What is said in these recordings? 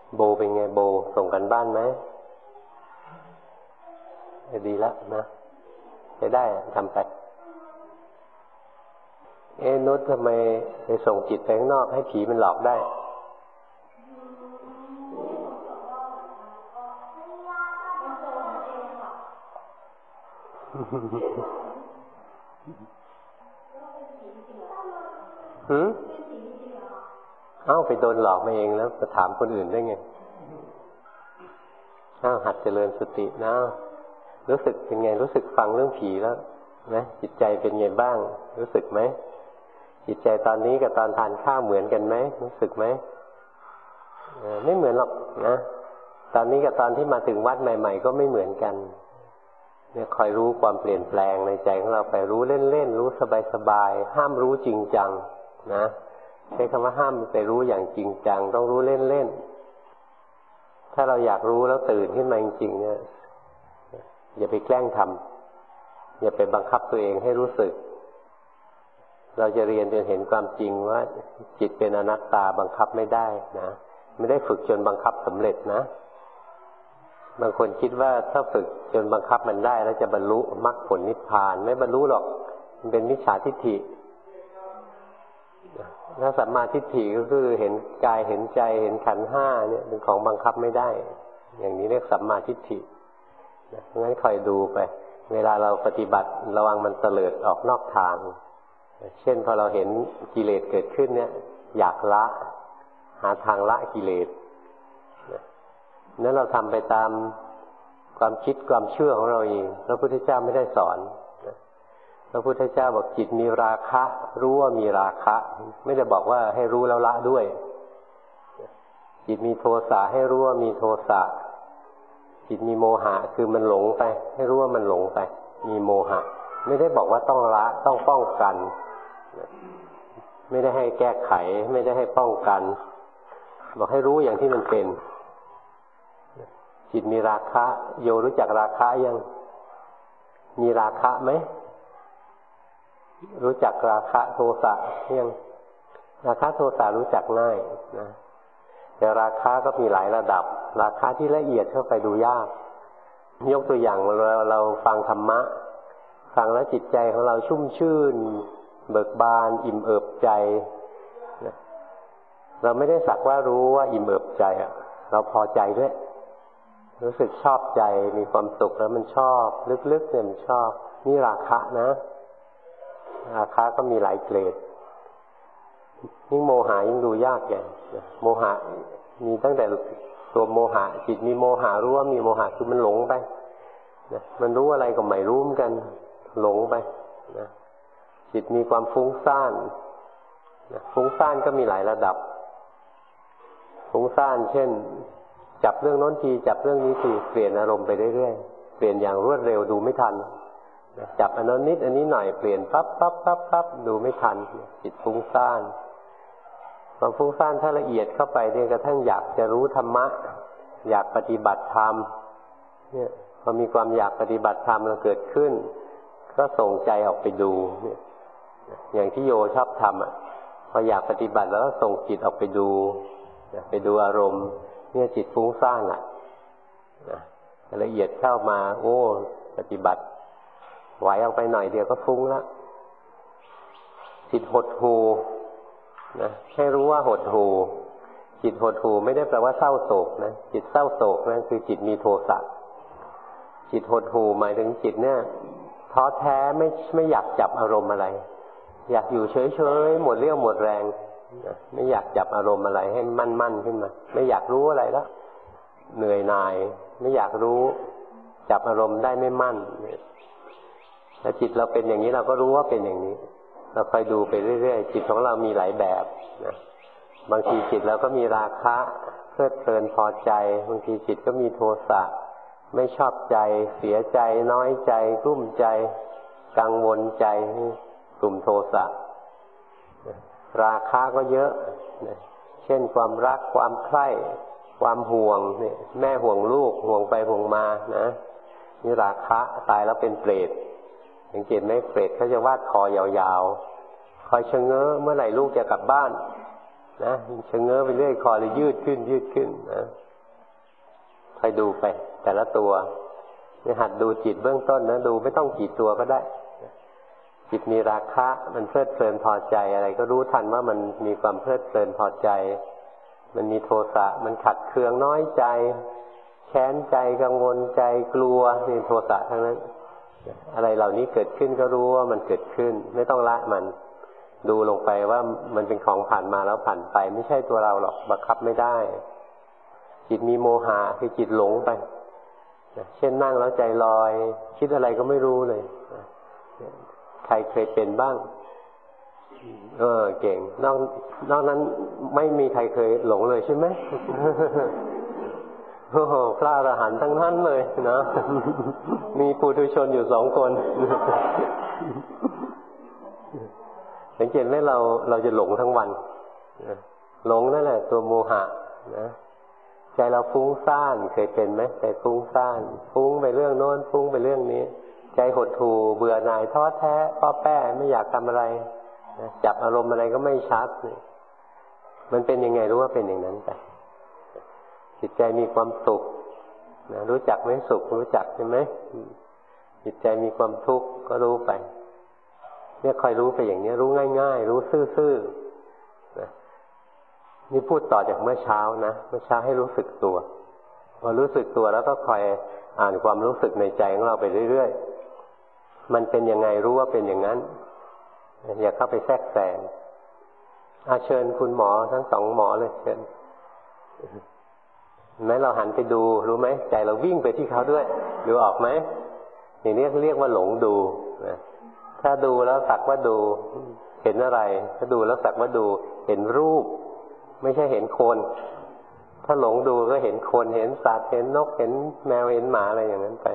โบเป็นไงโบส่งกันบ้านไหมดีแล้วนะจะได้ทำไปนุชทำไมไปส่งจิตไปข้างนอกให้ผีมันหลอกได้ไปโดนหลอกมาเองแล้วจะถามคนอื่นได้ไงหัดเจริญสตินะรู้สึกเป็นไงรู้สึกฟังเรื่องผีแล้วนะจิตใจเป็นไงบ้างรู้สึกไหมจิตใจตอนนี้กับตอนทานข้าวเหมือนกันไหมรู้สึกไหมไม่เหมือนหรอกนะตอนนี้กับตอนที่มาถึงวัดใหม่ๆก็ไม่เหมือนกันเนี่ยคอยรู้ความเปลี่ยนแปลงในใจของเราไปรู้เล่นๆรู้สบายๆห้ามรู้จริงจังนะใช้คำว่าห้ามไปรู้อย่างจริงจังต้องรู้เล่นๆถ้าเราอยากรู้แล้วตื่นขึ้นมาจริงๆเนี่ยอย่าไปแกล้งทำอย่าไปบังคับตัวเองให้รู้สึกเราจะเรียนจนเห็นความจริงว่าจิตเป็นอนัตตาบังคับไม่ได้นะไม่ได้ฝึกจนบังคับสำเร็จนะบางคนคิดว่าถ้าฝึกจนบังคับมันได้แล้วจะบรรลุมรรคผลนิพพานไม่บรรลุหรอกมันเป็นมิจฉาทิฏฐิถ้าสัมมาทิฏฐิก็คือเห็นกายเห็นใจเห็นขันธ์ห้าเนี่ยเป็นของบังคับไม่ได้อย่างนี้เรียกสัมมาทิฏฐิงั้นคอยดูไปเวลาเราปฏิบัติระวังมันเตลิดออกนอกทางเช่นพอเราเห็นกิเลสเกิดขึ้นเนี่ยอยากละหาทางละกิเลสนั้นเราทำไปตามความคิดความเชื่อของเราเองพระพุทธเจ้าไม่ได้สอนพระพุทธเจ้าบอกจิตมีราคะรู้ว่ามีราคะไม่ได้บอกว่าให้รู้แล้วละด้วยจิตมีโทสะให้รู้ว่ามีโทสะจิตมีโมหะคือมันหลงไปให้รู้ว่ามันหลงไปมีโมหะไม่ได้บอกว่าต้องละต้องป้องกันไม่ได้ให้แก้ไขไม่ได้ให้ป้องกันบอกให้รู้อย่างที่มันเป็นจิตมีราคะโยรู้จักราคะยังมีราคะไหมรู้จักราคะโทสะยังราคะโทสะรู้จักง่ายนะแต่ราคะก็มีหลายระดับราคะที่ละเอียดเข้าไปดูยากยกตัวอย่างเราฟังธรรมะฟังแล้วจิตใจของเราชุ่มชื่นเบิกบานอิ่มเอิบใจเราไม่ได้สักว่ารู้ว่าอิ่มเอิบใจเราพอใจด้วยรู้สึกชอบใจมีความสุขแล้วมันชอบลึกๆเนี่ยมันชอบนี่ราคะนะราคะก็มีหลายเกรดยิ่งโมหะยิ่งดูยากอย่างโมหะมีตั้งแต่ตัวโมหะจิตมีโมหะรู้ว่ามีโมหะคือมันหลงไปนะมันรู้อะไรก็ไม่รู้เหมือนกันหลงไปนะจิตมีความฟุ้งซ่านนะฟุ้งซ่านก็มีหลายระดับฟุ้งซ่านเช่นจับเรื่องโน้นทีจับเรื่องนี้ทีเปลี่ยนอารมณ์ไปเรื่อยๆเปลี่ยนอย่างรวดเร็วดูไม่ทันจับอันนั้นนิดอันนี้หน่อยเปลี่ยนปั๊บดูไม่ทันจิตฟุ้งซ่านความฟุ้งซ่านถ้าละเอียดเข้าไปเนี่ยกระทั่งอยากจะรู้ธรรมะอยากปฏิบัติธรรมเนี่ยพอมีความอยากปฏิบัติธรรมแล้วเกิดขึ้นก็ส่งใจออกไปดูเนี่ยอย่างที่โยชอบทำพออยากปฏิบัติแล้วก็ส่งจิตออกไปดูอารมณ์เนี่ยจิตฟุ้งซ่านละเอียดเข้ามาโอ้ปฏิบัติไหวออกไปหน่อยเดียวก็ฟุ้งแล้วจิตหดหู่นะให้รู้ว่าหดหู่จิตหดหู่ไม่ได้แปลว่าเศร้าโศกนะจิตเศร้าโศกนั่นคือจิตมีโทสะจิตหดหู่หมายถึงจิตเนี่ยท้อแท้ไม่อยากจับอารมณ์อะไรอยากอยู่เฉยๆหมดเรี่ยวหมดแรงไม่อยากจับอารมณ์อะไรให้มั่นขึ้นมาไม่อยากรู้อะไรแล้วเหนื่อยหน่ายไม่อยากรู้จับอารมณ์ได้ไม่มั่นแต่จิตเราเป็นอย่างนี้เราก็รู้ว่าเป็นอย่างนี้เราคอยดูไปเรื่อยๆจิตของเรามีหลายแบบนะบางทีจิตเราก็มีราคะเพลิดเพลินพอใจบางทีจิตก็มีโทสะไม่ชอบใจเสียใจน้อยใจกลุ้มใจกังวลใจกลุ่มโทสะราคะก็เยอะเช่นความรักความใคร่ความห่วงเนี่ยแม่ห่วงลูกห่วงไปห่วงมานะนี่ราคะตายแล้วเป็นเปรตสังเกตไหมเปรตเขาจะวาดคอยาวๆคอยชะเง้อเมื่อไหร่ลูกจะกลับบ้านนะชะเง้อไปเรื่อยคอเลยยืดขึ้นนะคอยดูไปแต่ละตัวนี่หัดดูจิตเบื้องต้นนะดูไม่ต้องกี่ตัวก็ได้จิตมีราคะมันเพลิดเพลินพอใจอะไรก็รู้ทันว่ามันมีความเพลิดเพลินพอใจมันมีโทสะมันขัดเคืองน้อยใจแค้นใจกังวลใจกลัวนี่โทสะทั้งนั้นอะไรเหล่านี้เกิดขึ้นก็รู้ว่ามันเกิดขึ้นไม่ต้องละมันดูลงไปว่ามันเป็นของผ่านมาแล้วผ่านไปไม่ใช่ตัวเราหรอกบังคับไม่ได้จิตมีโมหะคือจิตหลงไปเช่นนั่งแล้วใจลอยคิดอะไรก็ไม่รู้เลยใครเคยเป็นบ้างเก่งนอกนั้นไม่มีใครเคยหลงเลยใช่ไหม โอ้โหพระอรหันต์ทั้งนั้นเลยนะมีปุถุชนอยู่2 คนสังเกตไหมเราจะหลงทั้งวันหลงนั่นแหละตัวโมหะนะใจเราฟุ้งซ่านเคยเป็นไหมใจฟุ้งซ่านฟุ้งไปเรื่องโน้นฟุ้งไปเรื่องนี้ใจหดหู่เบื่อหน่ายท้อแท้ป้อแป้ไม่อยากทำอะไรจับอารมณ์อะไรก็ไม่ชัดมันเป็นยังไงรู้ว่าเป็นอย่างนั้นไปจิตใจมีความสุขนะรู้จักไหมสุขรู้จักใช่ไหมจิตใจมีความทุกข์ก็รู้ไปเนี่ยคอยรู้ไปอย่างนี้รู้ง่ายๆรู้ซื่อๆนะนี่พูดต่อจากเมื่อเช้านะเมื่อเช้าให้รู้สึกตัวพอรู้สึกตัวแล้วก็คอยอ่านความรู้สึกในใจของเราไปเรื่อยๆมันเป็นยังไงรู้ว่าเป็นอย่างนั้นอย่าเข้าไปแทรกแซงเชิญคุณหมอทั้ง2 หมอเลยเชิญแม้เราหันไปดูรู้ไหมใจเราวิ่งไปที่เขาด้วยดูออกไหมอย่างนี้เรียกว่าหลงดูนะถ้าดูแล้วสักว่าดูเห็นอะไรถ้าดูแล้วสักว่าดูเห็นรูปไม่ใช่เห็นคนถ้าหลงดูก็เห็นคนเห็นสัตว์เห็นนกเห็นแมวเห็นหมาอะไรอย่างนั้นไป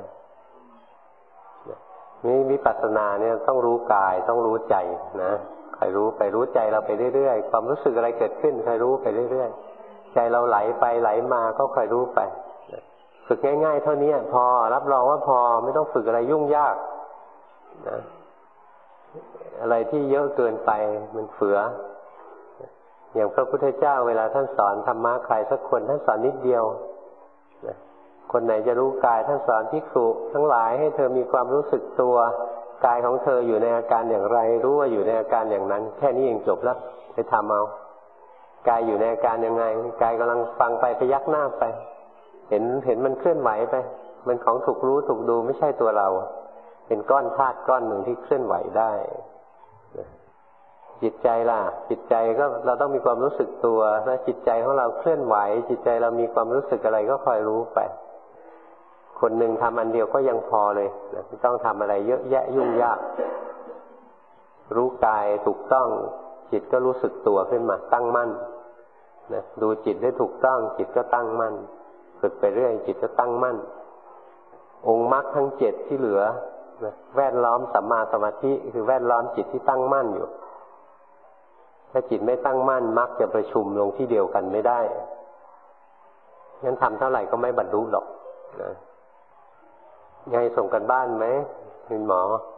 นี่วิปัสสนาเนี่ยต้องรู้กายต้องรู้ใจนะคอยรู้ไปรู้ใจเราไปเรื่อยๆความรู้สึกอะไรเกิดขึ้นคอยรู้ไปเรื่อยๆใจเราไหลไปไหลมาก็คอยรู้ไปฝึกง่ายๆเท่านี้พอรับรองว่าพอไม่ต้องฝึกอะไรยุ่งยากนะอะไรที่เยอะเกินไปมันเฟืออย่างพระพุทธเจ้าเวลาท่านสอนธรรมะใครสักคนท่านสอนนิดเดียวนะคนไหนจะรู้กายท่านสอนภิกษุทั้งหลายให้เธอมีความรู้สึกตัวกายของเธออยู่ในอาการอย่างไรรู้ว่าอยู่ในอาการอย่างนั้นแค่นี้เองจบแล้วไปทำเอากายอยู่ในอาการยังไงกายกำลังฟังไปพยักหน้าไปเห็นมันเคลื่อนไหวไปมันของถูกรู้ถูกดูไม่ใช่ตัวเราเป็นก้อนธาตุก้อนหนึ่งที่เคลื่อนไหวได้จิตใจล่ะจิตใจก็เราต้องมีความรู้สึกตัวถ้าจิตใจของเราเคลื่อนไหวจิตใจเรามีความรู้สึกอะไรก็คอยรู้ไปคนหนึ่งทำอันเดียวก็ยังพอเลยนะไม่ต้องทำอะไรเยอะแยะยุ่งยากรู้กายถูกต้องจิตก็รู้สึกตัวขึ้นมาตั้งมั่นนะดูจิตได้ถูกต้องจิตก็ตั้งมั่นฝึกไปเรื่อยจิตก็ตั้งมั่นองค์มรรคทั้ง7ที่เหลือนะแวดล้อมสัมมาสมาธิคือแวดล้อมจิตที่ตั้งมั่นอยู่ถ้าจิตไม่ตั้งมั่นมรรคจะประชุมลงที่เดียวกันไม่ได้งั้นทำเท่าไหร่ก็ไม่บรรลุหรอกนะไงส่งกันบ้านไหมคุณหมอ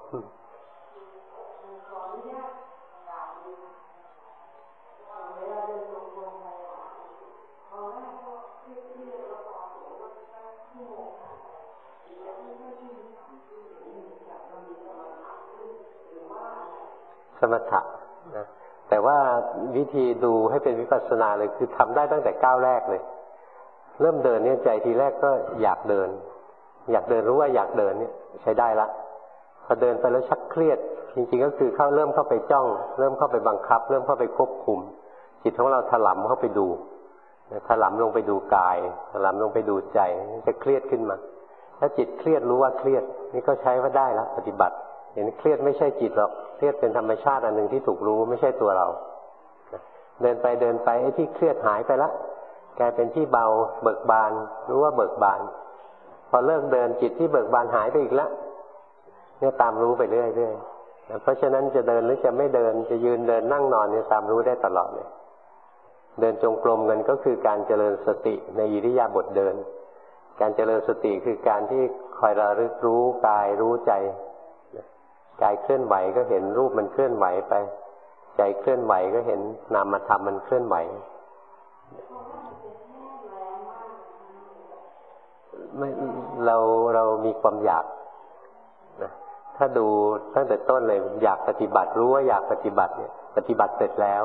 สมถะนะแต่ว่าวิธีดูให้เป็นวิปัสสนาเลยคือทำได้ตั้งแต่ก้าวแรกเลยเริ่มเดินเนี่ยใจทีแรกก็อยากเดินรู้ว่าอยากเดินเนี่ยใช้ได้ละพอเดินไปแล้วชักเครียดจริงๆก็คือเริ่มเข้าไปจ้องเริ่มเข้าไปบังคับเริ่มเข้าไปควบคุมจิตของเราถลำเข้าไปดูถลำลงไปดูกายถลำลงไปดูใจจะเครียดขึ้นมาถ้าจิตเครียดรู้ว่าเครียดนี่ก็ใช้ว่าได้ละปฏิบัติเห็นเครียดไม่ใช่จิตหรอกเครียดเป็นธรรมชาติอันหนึ่งที่ถูกรู้ไม่ใช่ตัวเราเดินไปไอ้ที่เครียดหายไปละกลายเป็นที่เบาเบิกบานรู้ว่าเบิกบานพอเลิกเดินจิตที่เบิกบานหายไปอีกแล้วเนี่ยตามรู้ไปเรื่อยๆเพราะฉะนั้นจะเดินหรือจะไม่เดินจะยืนเดินนั่งนอนเนี่ยตามรู้ได้ตลอดเลยเดินจงกรมกันก็คือการเจริญสติในอิริยาบถเดินการเจริญสติคือการที่คอยระลึกรู้กายรู้ใจกายเคลื่อนไหวก็เห็นรูปมันเคลื่อนไหวไปใจเคลื่อนไหวก็เห็นนามธรรมมันเคลื่อนไหวไม่เรามีความอยากนะถ้าดูตั้งแต่ต้นเลยอยากปฏิบัติรู้ว่าอยากปฏิบัติเนี่ยปฏิบัติเสร็จแล้ว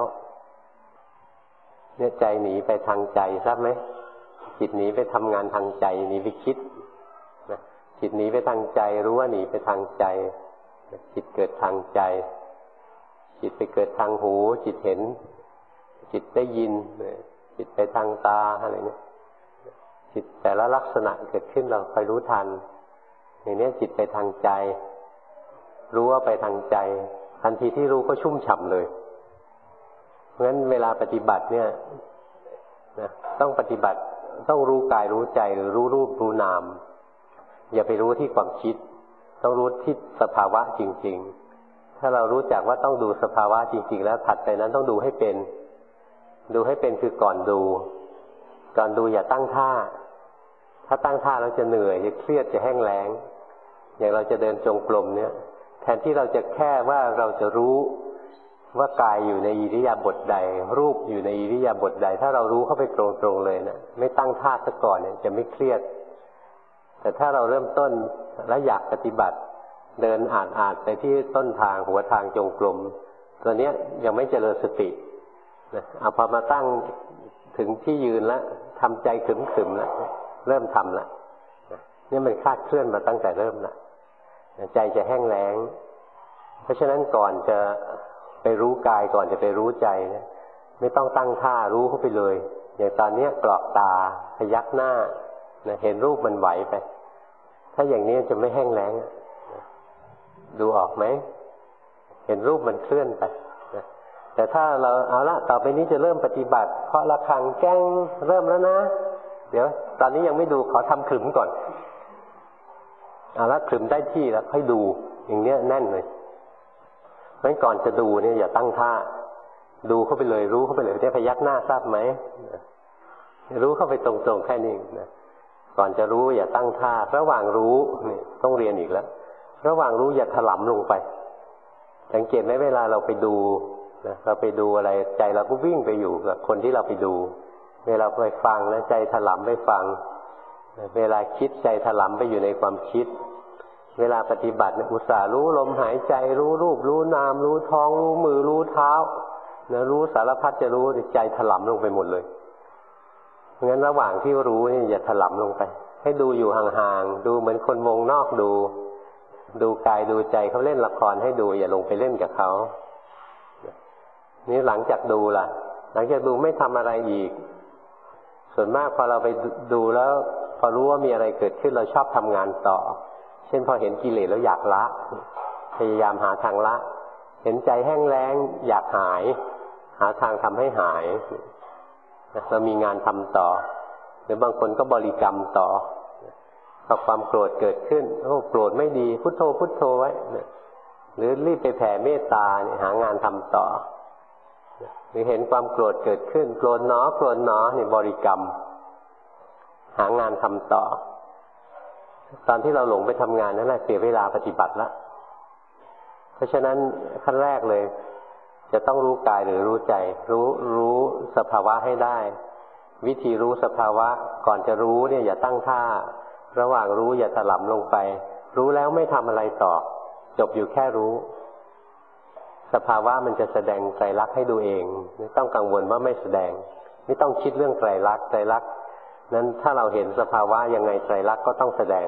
เนี่ยใจหนีไปทางใจทราบไหมจิตหนีไปทำงานทางใจหนีไปคิดนะจิตหนีไปทางใจรู้ว่าหนีไปทางใจจิตเกิดทางใจจิตไปเกิดทางหูจิตเห็นจิตได้ยินจิตไปทางตาอะไรเนี่ยจิตแต่ละลักษณะเกิดขึ้นเราคอยรู้ทันอย่างนี้จิตไปทางใจรู้ว่าไปทางใจทันทีที่รู้ก็ชุ่มฉ่ำเลยเพราะฉะนั้นเวลาปฏิบัติเนี่ยนะต้องปฏิบัติต้องรู้กายรู้ใจหรือรู้รูปรู้นามอย่าไปรู้ที่ความคิดต้องรู้ที่สภาวะจริงๆถ้าเรารู้จักว่าต้องดูสภาวะจริงๆแล้วถัดไปนั้นต้องดูให้เป็นดูให้เป็นคือก่อนดูอย่าตั้งท่าถ้าตั้งท่าเราจะเหนื่อยจะเครียดจะแห้งแล้งอย่างเราจะเดินจงกรมเนี่ยแทนที่เราจะแค่ว่าเราจะรู้ว่ากายอยู่ในอิริยาบถใดรูปอยู่ในอิริยาบถใดถ้าเรารู้เข้าไปตรงๆเลยนะไม่ตั้งท่าซะก่อนเนี่ยจะไม่เครียดแต่ถ้าเราเริ่มต้นแล้วอยากปฏิบัติเดินอ่านไปที่ต้นทางหัวทางจงกรมตัวเนี้ยยังไม่เจริญสตินะเอาพอมาตั้งถึงที่ยืนแล้วทำใจขึมๆแล้วเริ่มทำแล้วนี่มันคลาดเคลื่อนมาตั้งแต่เริ่มละใจจะแห้งแล้งเพราะฉะนั้นก่อนจะไปรู้กายก่อนจะไปรู้ใจนะไม่ต้องตั้งท่ารู้เข้าไปเลยอย่างตอนนี้กรอกตาพยักหน้านะเห็นรูปมันไหวไปถ้าอย่างนี้จะไม่แห้งแล้งดูออกไหมเห็นรูปมันเคลื่อนไปนะแต่ถ้าเราเอาละต่อไปนี้จะเริ่มปฏิบัติเคาะระฆังแก้งเริ่มแล้วนะเดี๋ยวตอนนี้ยังไม่ดูขอทำขลุ่มก่อนเอาละขลุ่มได้ที่แล้วค่อยดูอย่างเนี้ยแน่นเลยเพราะฉะนั้นก่อนจะดูเนี่ยอย่าตั้งท่าดูเข้าไปเลยรู้เข้าไปเลยได้พยักหน้าทราบไหมรู้เข้าไปตรงๆแค่นี้นะก่อนจะรู้อย่าตั้งท่าระหว่างรู้นี่ต้องเรียนอีกแล้วระหว่างรู้อย่าถลำลงไปสังเกตไหมเวลาเราไปดูนะเราไปดูอะไรใจเราก็วิ่งไปอยู่กับคนที่เราไปดูเวลาไปฟังนะใจถลำไปฟังเวลาคิดใจถลำไปอยู่ในความคิดเวลาปฏิบัติอุตส่าห์รู้ลมหายใจรู้รูปรู้นามรู้ท้องรู้มือรู้เท้านะรู้สารพัดจะรู้ใจถลำลงไปหมดเลยเพราะงั้นระหว่างที่รู้นี่อย่าถลำลงไปให้ดูอยู่ห่างๆดูเหมือนคนวงนอกดูกายดูใจเขาเล่นละครให้ดูอย่าลงไปเล่นกับเขานี่หลังจากดูล่ะหลังจากดูไม่ทำอะไรอีกส่วนมากพอเราไปดูแล้วพอรู้ว่ามีอะไรเกิดขึ้นเราชอบทำงานต่อเช่นพอเห็นกิเลสแล้วอยากละพยายามหาทางละเห็นใจแห้งแล้งอยากหายหาทางทำให้หายเรามีงานทำต่อหรือบางคนก็บริกรรมต่อพอความโกรธเกิดขึ้นโอ้โกรธไม่ดีพุทโธพุทโธไว้หรือรีบไปแผ่เมตตาเนี่ยหางานทำต่อหรือเห็นความโกรธเกิดขึ้นโกรธหนอโกรธหนอนี่บริกรรมหางานทำต่อตอนที่เราหลงไปทำงานนั่นแหละเสียเวลาปฏิบัติละเพราะฉะนั้นขั้นแรกเลยจะต้องรู้กายหรือรู้ใจรู้สภาวะให้ได้วิธีรู้สภาวะก่อนจะรู้เนี่ยอย่าตั้งท่าระหว่างรู้อย่าถลำลงไปรู้แล้วไม่ทำอะไรต่อจบอยู่แค่รู้สภาวะมันจะแสดงไตรลักษณ์ให้ดูเองไม่ต้องกังวลว่าไม่แสดงไม่ต้องคิดเรื่องไตรลักษณ์นั้นถ้าเราเห็นสภาวะยังไงไตรลักษณ์ก็ต้องแสดง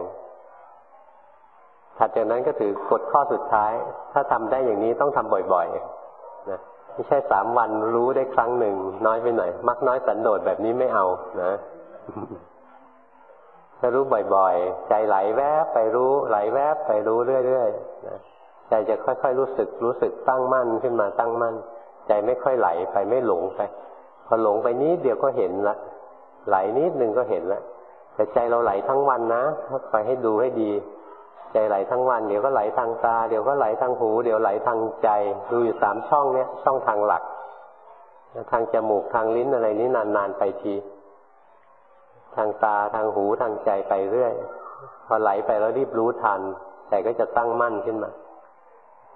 ถัดจากนั้นก็ถือกฎข้อสุดท้ายถ้าทำได้อย่างนี้ต้องทำบ่อยๆนะไม่ใช่3 วันรู้ได้ครั้งหนึ่งน้อยไปหน่อยมักน้อยสันโดษแบบนี้ไม่เอานะถ้ารู้บ่อยๆใจไหลแวบไปรู้ไหลแวบไปรู้เรื่อยๆนะใจจะค่อยๆรู้สึกตั้งมั่นขึ้นมาตั้งมั่นใจไม่ค่อยไหลไปไม่หลงไปพอหลงไปนิดเดียวก็เห็นละไหลนิดนึงก็เห็นละแต่ใจเราไหลทั้งวันนะคอยให้ดูให้ดีใจไหลทั้งวันเดี๋ยวก็ไหลทางตาเดี๋ยวก็ไหลทางหูเดี๋ยวไหลทางใจดูอยู่3 ช่องเนี้ยช่องทางหลักทางจมูกทางลิ้นอะไรนี้นานๆไปทีทางตาทางหูทางใจไปเรื่อยพอไหลไปแล้วรีบรู้ทันใจก็จะตั้งมั่นขึ้นมา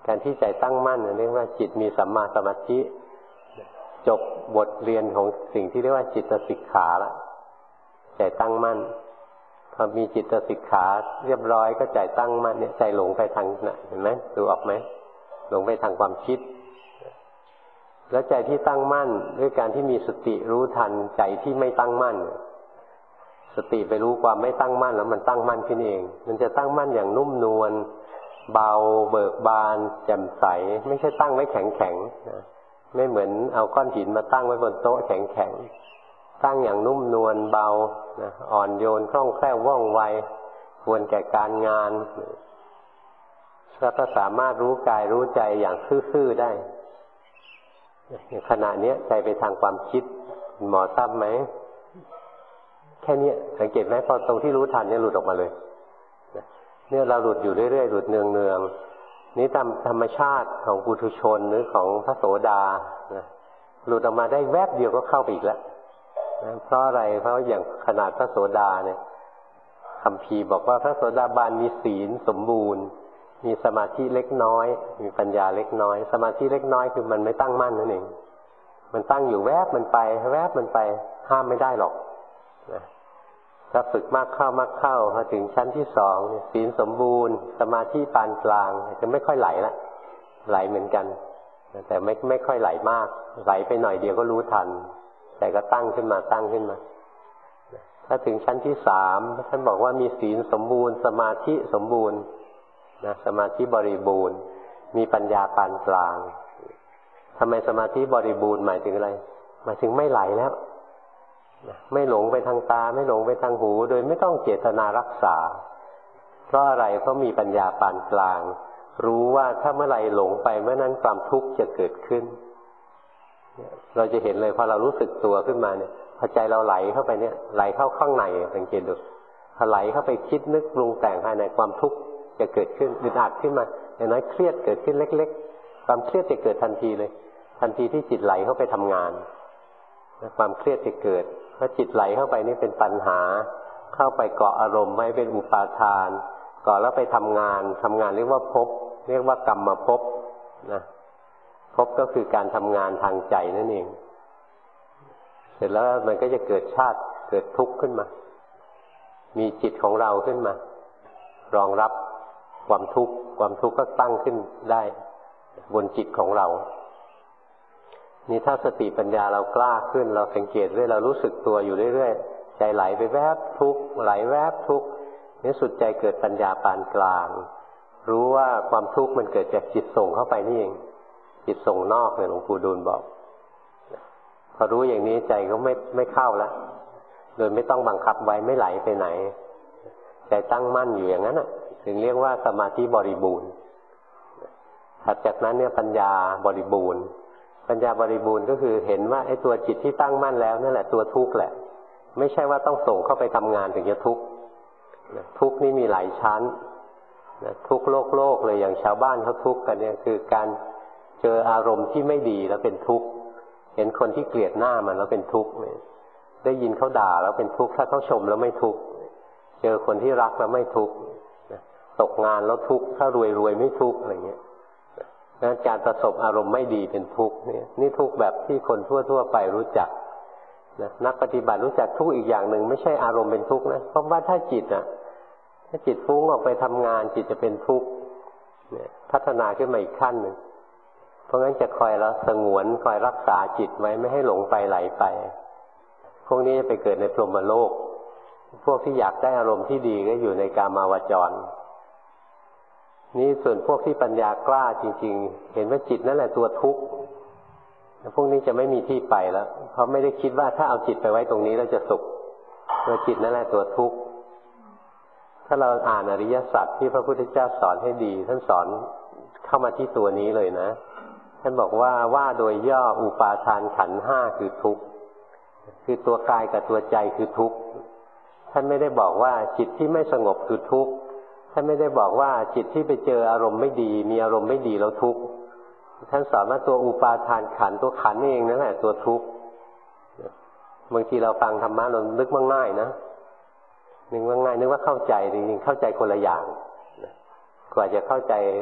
การที่ใจตั้งมั่นเรียกว่าจิตมีสัมมาสมาธิจบบทเรียนของสิ่งที่เรียกว่าจิตสิกขาละใจตั้งมั่นพอมีจิตสิกขาเรียบร้อยก็ใจตั้งมั่นเนี่ยใจหลงไปทางน่ะเห็นไหมดูออกไหมหลงไปทางความคิดแล้วใจที่ตั้งมั่นด้วยการที่มีสติรู้ทันใจที่ไม่ตั้งมั่นสติไปรู้ความไม่ตั้งมั่นแล้วมันตั้งมั่นขึ้นเองมันจะตั้งมั่นอย่างนุ่มนวลเบาเบิกบานแจ่มใสไม่ใช่ตั้งไว้แข็งแข็งนะไม่เหมือนเอาก้อนหินมาตั้งไว้บนโต๊ะแข็งแข็งตั้งอย่างนุ่มนวลเบานะอ่อนโยนคล่องแคล่วว่องไวควรแก่การงานแล้วก็สามารถรู้กายรู้ใจอย่างซื่อๆได้ขณะนี้ใจไปทางความคิดหมอทราบไหมแค่นี้สังเกตไหมพอตรงที่รู้ทันเนี่ยหลุดออกมาเลยเนี่ยเราหลุดอยู่เรื่อยๆหลุดเนืองๆนี่ตามธรรมชาติของปุถุชนหรือของพระโสดาหลุดออกมาได้แวบเดียวก็เข้าไปอีกแล้วเพราะอะไรเพราะอย่างขนาดพระโสดาเนี่ยคัมภีร์บอกว่าพระโสดาบันมีศีลสมบูรณ์มีสมาธิเล็กน้อยมีปัญญาเล็กน้อยสมาธิเล็กน้อยคือมันไม่ตั้งมั่นนั่นเองมันตั้งอยู่แวบมันไปแวบมันไปห้ามไม่ได้หรอกนะถ้าฝึกมากเข้าพอถึงชั้นที่สองศีลสมบูรณ์สมาธิปานกลางจะไม่ค่อยไหลละไหลเหมือนกันแต่ไม่ค่อยไหลมากไหลไปหน่อยเดียวก็รู้ทันแต่ก็ตั้งขึ้นมาถ้าถึงชั้นที่สามท่านบอกว่ามีศีลสมบูรณ์สมาธิสมบูรณ์นะสมาธิบริบูรณ์มีปัญญาปานกลางทำไมสมาธิบริบูรณ์หมายถึงอะไรหมายถึงไม่ไหลแล้วไม่หลงไปทางตาไม่หลงไปทางหูโดยไม่ต้องเจตนารักษาเพราะอะไรเพราะมีปัญญาปานกลางรู้ว่าถ้าเมื่อไหร่หลงไปเมื่อนั้นความทุกข์จะเกิดขึ้นเราจะเห็นเลยพอเรารู้สึกตัวขึ้นมาเนี่ยพอใจเราไหลเข้าไปเนี่ยไหลเข้าข้างในสังเกตดูพอไหลเข้าไปคิดนึกปรุงแต่งภายในความทุกข์จะเกิดขึ้นอึดอัดขึ้นมาอย่างน้อยเครียดเกิดขึ้นเล็กๆความเครียดจะเกิดทันทีเลยทันทีที่จิตไหลเข้าไปทำงานความเครียดจะเกิดเพราะจิตไหลเข้าไปนี่เป็นปัญหาเข้าไปเกาะอารมณ์ไว้เป็นอุปาทานเกาะแล้วไปทำงานเรียกว่าภพเรียกว่ากรรมภพนะภพก็คือการทำงานทางใจนั่นเองเสร็จแล้วมันก็จะเกิดชาติเกิดทุกข์ขึ้นมามีจิตของเราขึ้นมารองรับความทุกข์ก็ตั้งขึ้นได้บนจิตของเรานี่ถ้าสติปัญญาเรากล้าขึ้นเราสังเกตเรารู้สึกตัวอยู่เรื่อยๆใจไหลไปแวบทุกข์ไหลแวบทุกข์ในสุดใจเกิดปัญญาปานกลางรู้ว่าความทุกข์มันเกิดจากจิตส่งเข้าไปนี่เองจิตส่งนอกเนี่ยหลวงปู่ดูลบอกพอรู้อย่างนี้ใจก็ไม่เข้าแล้วโดยไม่ต้องบังคับไว้ไม่ไหลไปไหนใจตั้งมั่นอยู่อย่างนั้นถึงเรียกว่าสมาธิบริบูรณ์ถัดจากนั้นเนี่ยปัญญาบริบูรณ์ก็คือเห็นว่าไอ้ตัวจิตที่ตั้งมั่นแล้วนั่นแหละตัวทุกข์แหละไม่ใช่ว่าต้องส่งเข้าไปทำงานถึงจะทุกข์ทุกข์นี่มีหลายชั้นทุกข์โลกเลยอย่างชาวบ้านเขาทุกข์กันเนี่ยคือการเจออารมณ์ที่ไม่ดีแล้วเป็นทุกข์เห็นคนที่เกลียดหน้ามันแล้วเป็นทุกข์ได้ยินเขาด่าแล้วเป็นทุกข์ถ้าเขาชมแล้วไม่ทุกข์เจอคนที่รักแล้วไม่ทุกข์ตกงานแล้วทุกข์ถ้ารวยไม่ทุกข์อะไรเงี้ยนั้นการประสบอารมณ์ไม่ดีเป็นทุกข์นี่ทุกข์แบบที่คนทั่วไปรู้จักนักปฏิบัติรู้จักทุกข์อีกอย่างหนึ่งไม่ใช่อารมณ์เป็นทุกข์นะเพราะว่าถ้าจิตฟุ้งออกไปทำงานจิตจะเป็นทุกข์พัฒนาขึ้นมาอีกขั้นหนึ่งเพราะงั้นจะคอยสงวนคอยรักษาจิตไว้ไม่ให้หลงไปไหลไปพวกนี้จะไปเกิดในพรหมโลกพวกที่อยากได้อารมณ์ที่ดีก็อยู่ในกามาวจรนี่ส่วนพวกที่ปัญญากล้าจริงๆเห็นว่าจิตนั่นแหละตัวทุกข์พวกนี้จะไม่มีที่ไปแล้วเพราะไม่ได้คิดว่าถ้าเอาจิตไปไว้ตรงนี้แล้วจะสุขตัวจิตนั่นแหละตัวทุกข์ถ้าเราอ่านอริยสัจที่พระพุทธเจ้าสอนให้ดีท่านสอนเข้ามาที่ตัวนี้เลยนะท่านบอกว่าโดยย่ออุปาทานขันธ์ห้าคือทุกข์คือตัวกายกับตัวใจคือทุกข์ท่านไม่ได้บอกว่าจิตที่ไม่สงบคือทุกข์ท่านไม่ได้บอกว่าจิตที่ไปเจออารมณ์ไม่ดีมีอารมณ์ไม่ดีแล้วทุกข์ท่านสอนว่าตัวอุปาทานขันธ์ตัวขันธ์เองนั่นแหละตัวทุกข์บางทีเราฟังธรรมะเรานึกว่าง่ายนะนึกว่าเข้าใจจริงๆเข้าใจคนละอย่างกว่าจะเข้าใจ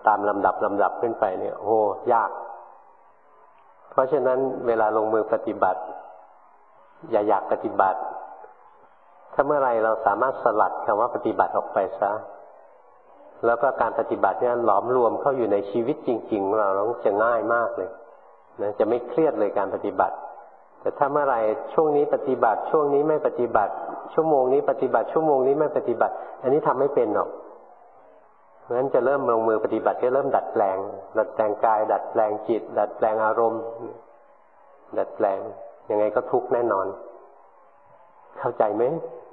ตามลำดับขึ้นไปเนี่ยโอ้ยากเพราะฉะนั้นเวลาลงมือปฏิบัติอย่าอยากปฏิบัติถ้าเมื่อไรเราสามารถสลัดคำว่าปฏิบัติออกไปซะแล้วก็การปฏิบัติเนี่ยหลอมรวมเข้าอยู่ในชีวิตจริงๆของเราแล้วจะง่ายมากเลยนะจะไม่เครียดเลยการปฏิบัติแต่ถ้าเมื่อไรช่วงนี้ปฏิบัติช่วงนี้ไม่ปฏิบัติชั่วโมงนี้ปฏิบัติชั่วโมงนี้ไม่ปฏิบัติอันนี้ทำไม่เป็นหรอกเพราะฉะนั้นจะเริ่มลงมือปฏิบัติก็เริ่มดัดแปลงกายดัดแปลงจิตดัดแปลงอารมณ์ดัดแปลงยังไงก็ทุกข์แน่นอนเข้าใจไหม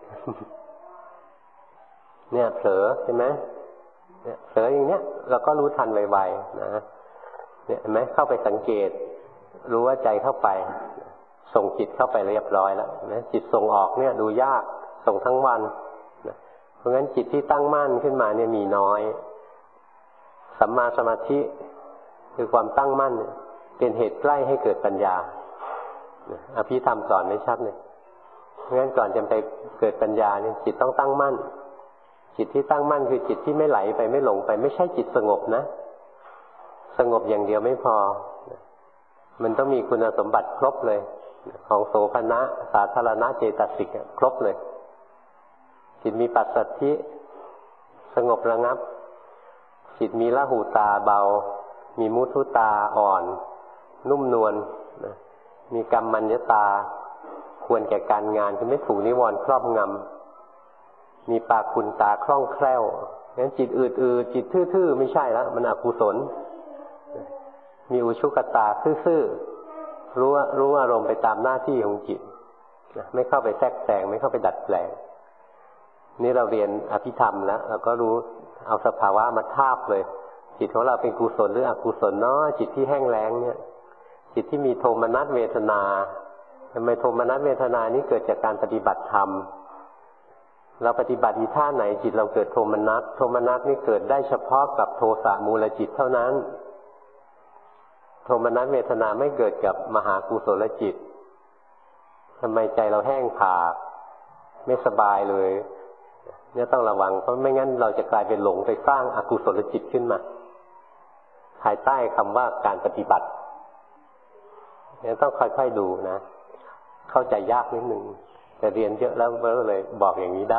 เนี่ยเผลอใช่ไหมเนี่ยเผลออย่างเนี้ยเราก็รู้ทันไวๆนะเนี่ยเห็นไหมเข้าไปสังเกตรู้ว่าใจเข้าไปส่งจิตเข้าไปเรียบร้อยแล้วนะจิตส่งออกเนี่ยดูยากส่งทั้งวันนะเพราะงั้นจิตที่ตั้งมั่นขึ้นมาเนี่ยมีน้อยสัมมาสมาธิคือความตั้งมั่นเป็นเหตุใกล้ให้เกิดปัญญาอภิธรรมสอนไม่ชัดเลยเพราะงั้นก่อนจะไปเกิดปัญญาเนี่ยจิตต้องตั้งมั่นจิตที่ตั้งมั่นคือจิตที่ไม่ไหลไปไม่หลงไปไม่ใช่จิตสงบนะสงบอย่างเดียวไม่พอมันต้องมีคุณสมบัติครบเลยของโสภณะสาธารณะเจตสิกครบเลยจิตมีปัสสัทธิสงบระงับจิตมีละหูตาเบามีมุทุตาอ่อนนุ่มนวลมีกัมมัญญตาควรแก่การงานคือไม่ถูกนิวรณ์ครอบงำมีปากุณตาคล่องแคล่วงั้นจิตอืดจิตทื่อๆไม่ใช่แล้วมันอกุศลมีอุชุกตาซื่อๆรู้อารมณ์ไปตามหน้าที่ของจิตไม่เข้าไปแทรกแซงไม่เข้าไปดัดแปลงนี่เราเรียนอภิธรรมแล้วเราก็รู้เอาสภาวะมาทาบเลยจิตของเราเป็นกุศลหรืออกุศลเนาะจิตที่แห้งแล้งเนี่ยจิตที่มีโทมนัสเวทนาทำไมโทมนัสเวทนานี้เกิดจากการปฏิบัติธรรมเราปฏิบัติอีท่าไหนจิตเราเกิดโทมนัสนี่เกิดได้เฉพาะกับโทสะมูลจิตเท่านั้นโทมนัสเวทนาไม่เกิดกับมหากุศลจิตทำไมใจเราแห้งผากไม่สบายเลยเนี่ยต้องระวังเพราะไม่งั้นเราจะกลายเป็นหลงไปสร้างอกุศลจิตขึ้นมาภายใต้คำว่าการปฏิบัติเนี่ยต้องค่อยๆดูนะเข้าใจยากนิดนึงแต่เรียนเยอะแล้วก็เลยบอกอย่างนี้ได้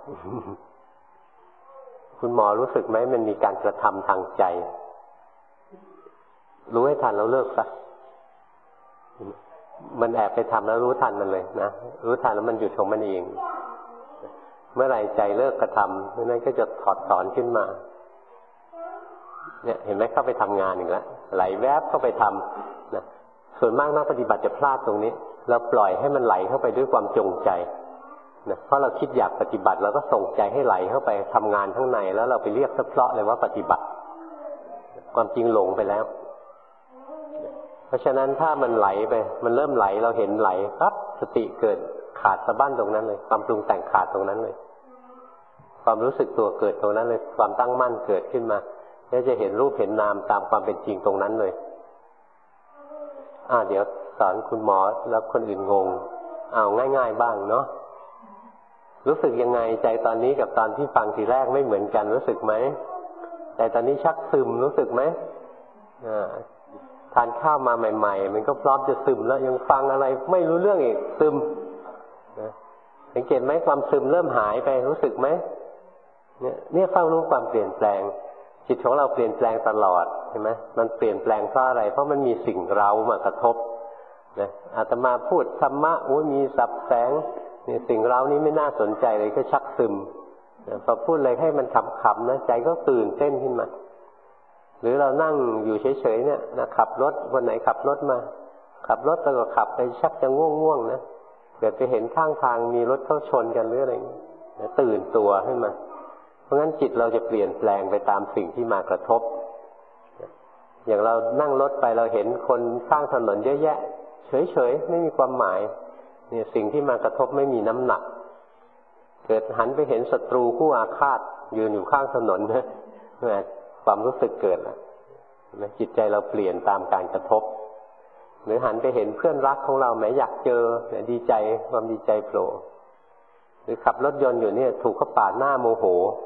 คุณหมอรู้สึกไหมมันมีการกระทำทางใจรู้ให้ทันแล้วเลิกซะมันแอบไปทำแล้วรู้ทันมันเลยนะรู้ทันแล้วมันหยุดของมันเองเมื่อไหร่ใจเลิกกระทำเมื่อนั้นก็จะถอดถอนขึ้นมาเนี่ยเห็นไหมเข้าไปทำงานอีกแล้วไหลแวบเข้าไปทำนะส่วนมากนักปฏิบัติจะพลาดตรงนี้เราปล่อยให้มันไหลเข้าไปด้วยความจงใจนะเพราะเราคิดอยากปฏิบัติเราก็ส่งใจให้ไหลเข้าไปทำงานข้างในแล้วเราไปเรียกเพราะเลยว่าปฏิบัติความจริงหลงไปแล้วเพราะฉะนั้นถ้ามันไหลไปมันเริ่มไหลเราเห็นไหลปั๊บสติเกิดขาดสะบั้นตรงนั้นเลยความปรุงแต่งขาดตรงนั้นเลยความรู้สึกตัวเกิดตรงนั้นเลยความตั้งมั่นเกิดขึ้นมาแล้วจะเห็นรูปเห็นนามตามความเป็นจริงตรงนั้นเลยเดี๋ยวสอนคุณหมอแล้วคนอื่นงงเอาง่ายๆบ้างเนาะรู้สึกยังไงใจตอนนี้กับตอนที่ฟังทีแรกไม่เหมือนกันรู้สึกไหมแต่ตอนนี้ชักซึมรู้สึกไหมทานข้าวมาใหม่ๆมันก็พร้อมจะซึมแล้วยังฟังอะไรไม่รู้เรื่องอีกซึมสังเกตไหมความซึมเริ่มหายไปรู้สึกไหมเนี่ยเฝ้ารู้ความเปลี่ยนแปลงจิตของเราเปลี่ยนแปลงตลอดใช่ไหมมันเปลี่ยนแปลงเพราะอะไรเพราะมันมีสิ่งเร้ามากระทบนะอาตมาพูดธรรมะมีสับแสงนี่สิ่งเร้านี้ไม่น่าสนใจเลยก็ชักซึมพอพูดอะไรให้มันขำๆนะใจก็ตื่นเต้นขึ้นมาหรือเรานั่งอยู่เฉยๆเนี่ยนะขับรถวันไหนขับรถมาขับรถแล้วก็ขับไปชักจะง่วงๆนะเกิดไปเห็นข้างทางมีรถเข้าชนกันหรืออะไรอย่างนี้ตื่นตัวขึ้นมาเพราะงั้นจิตเราจะเปลี่ยนแปลงไปตามสิ่งที่มากระทบอย่างเรานั่งรถไปเราเห็นคนข้างถนนเยอะแยะเฉยๆไม่มีความหมายเนี่ยสิ่งที่มากระทบไม่มีน้ำหนักเกิดหันไปเห็นศัตรูผู้อาฆาตยืนอยู่ข้างถนนนะความรู้สึกเกิดแล้วจิตใจเราเปลี่ยนตามการกระทบหรือหันไปเห็นเพื่อนรักของเราแม้อยากเจอดีใจความดีใจโผล่หรือขับรถยนต์อยู่เนี่ยถูกเขาปาดหน้าโมโห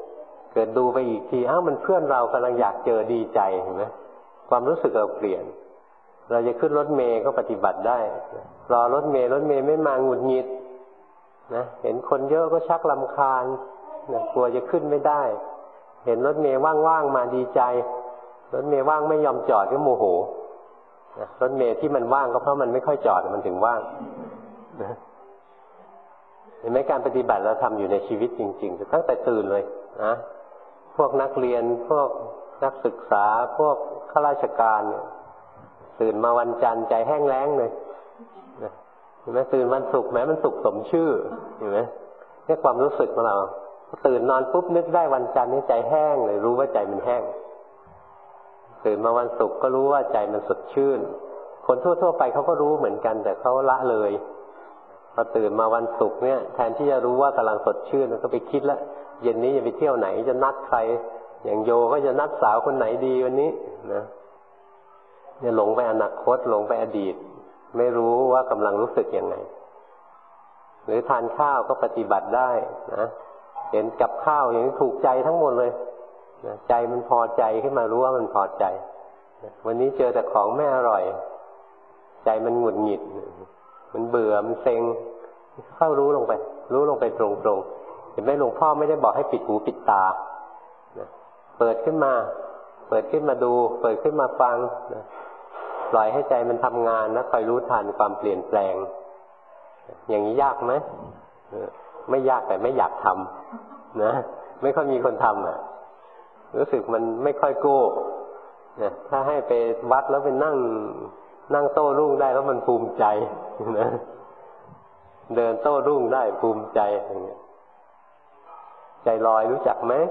เกิดดูไปอีกทีมันเพื่อนเรากำลังอยากเจอดีใจเห็นไหมความรู้สึกเราเปลี่ยนเราจะขึ้นรถเมล์ก็ปฏิบัติได้รอรถเมล์ไม่มาหงุดหงิดนะเห็นคนเยอะก็ชักรำคาญนะกลัวจะขึ้นไม่ได้เห็นรถเมล์ว่างๆมาดีใจรถเมล์ว่างไม่ยอมจอดก็โมโหนะรถเมล์ที่มันว่างก็เพราะมันไม่ค่อยจอดมันถึงว่างนะเห็นไหมการปฏิบัติเราทำอยู่ในชีวิตจริงๆตั้งแต่ตื่นเลยนะพวกนักเรียนพวกนักศึกษาพวกข้าราชการเนี่ยตื่นมาวันจันทร์ใจแห้งแล้งเลยเห็นไหมตื่นวันศุกร์แม้มันศุกร์สมชื่อเห็นไหมนี่ความรู้สึกของเราตื่นนอนปุ๊บนึกได้วันจันทร์นี่ใจแห้งเลยรู้ว่าใจมันแห้งตื่นมาวันศุกร์ก็รู้ว่าใจมันสดชื่นคนทั่วๆไปเขาก็รู้เหมือนกันแต่เขาละเลยพอตื่นมาวันศุกร์เนี่ยแทนที่จะรู้ว่ากำลังสดชื่นก็ไปคิดแล้วเย็นนี้จะไปเที่ยวไหนจะนัดใครอย่างโยก็จะนัดสาวคนไหนดีวันนี้นะเนี่ยหลงไปอนาคตหลงไปอดีตไม่รู้ว่ากำลังรู้สึกยังไงหรือทานข้าวก็ปฏิบัติได้นะเห็นกับข้าวอย่างนี้ถูกใจทั้งหมดเลยนะใจมันพอใจขึ้นมารู้ว่ามันพอใจวันนี้เจอแต่ของไม่อร่อยใจมันหงุดหงิดมันเบื่อมันเซ็งเข้ารู้ลงไปตรงๆเห็นไหมหลวงพ่อไม่ได้บอกให้ปิดหูปิดตานะเปิดขึ้นมาดูเปิดขึ้นมาฟังนะปล่อยให้ใจมันทำงานแล้วคอยรู้ทันความเปลี่ยนแปลงอย่างนี้ยากไหมไม่ยากแต่ไม่อยากทำนะไม่ค่อยมีคนทำรู้สึกมันไม่ค่อยโก้นะถ้าให้ไปวัดแล้วไปนั่งโต้รุ่งได้แล้วมันภูมิใจนะเดินโต้รุ่งได้ภูมิใจอย่างเงี้ยใจลอยรู้จักไหม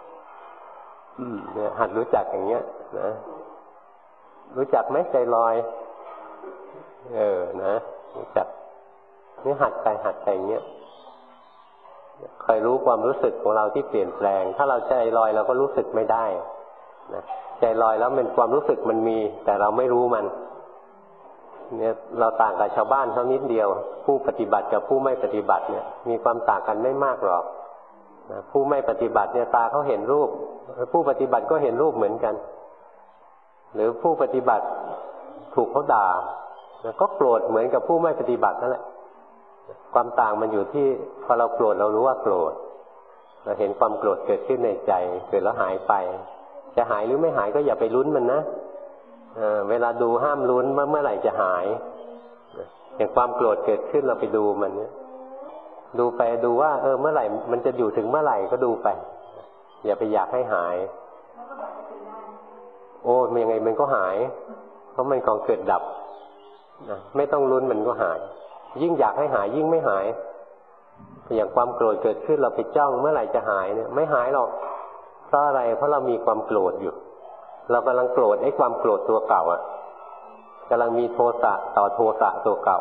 เนี่ยหัดรู้จักอย่างเงี้ยนะรู้จักไหมใจลอยนะรู้จักนี่หัดไปอย่างเงี้ยคอยรู้ความรู้สึกของเราที่เปลี่ยนแปลงถ้าเราใจลอยเราก็รู้สึกไม่ได้นะใจลอยแล้วเป็นความรู้สึกมันมีแต่เราไม่รู้มันเนี่ยเราต่างกับชาวบ้านเท่านิดเดียวผู้ปฏิบัติกับผู้ไม่ปฏิบัติเนี่ยมีความต่างกันไม่มากหรอกนะผู้ไม่ปฏิบัติเนี่ยตาเขาเห็นรูปผู้ปฏิบัติก็เห็นรูปเหมือนกันหรือผู้ปฏิบัติถูกเขาด่าก็โกรธเหมือนกับผู้ไม่ปฏิบัตินั่นแหละความต่างมันอยู่ที่พอเราโกรธเรารู้ว่าโกรธเราเห็นความโกรธเกิดขึ้นในใจเกิดแล้วหายไปจะหายหรือไม่หายก็อย่าไปลุ้นมันนะเวลาดูห้ามลุ้นว่าเมื่อไหร่จะหายอย่างความโกรธเกิดขึ้นเราไปดูมันเนี่ยดูไปดูว่าเมื่อไหร่มันจะอยู่ถึงเมื่อไหร่ก็ดูไปอย่าไปอยากให้หายโอ้มันยังไงมันก็หายเพราะมันของเกิดดับนะไม่ต้องลุ้นมันก็หายยิ่งอยากให้หายยิ่งไม่หายอย่างความโกรธเกิดขึ้นเราไปจ้องเมื่อไหร่จะหายเนี่ยไม่หายหรอกเพราะอะไรเพราะเรามีความโกรธอยู่เรากำลังโกรธไอ้ความโกรธตัวเก่าอ่ะกำลังมีโทสะต่อโทสะตัวเก่า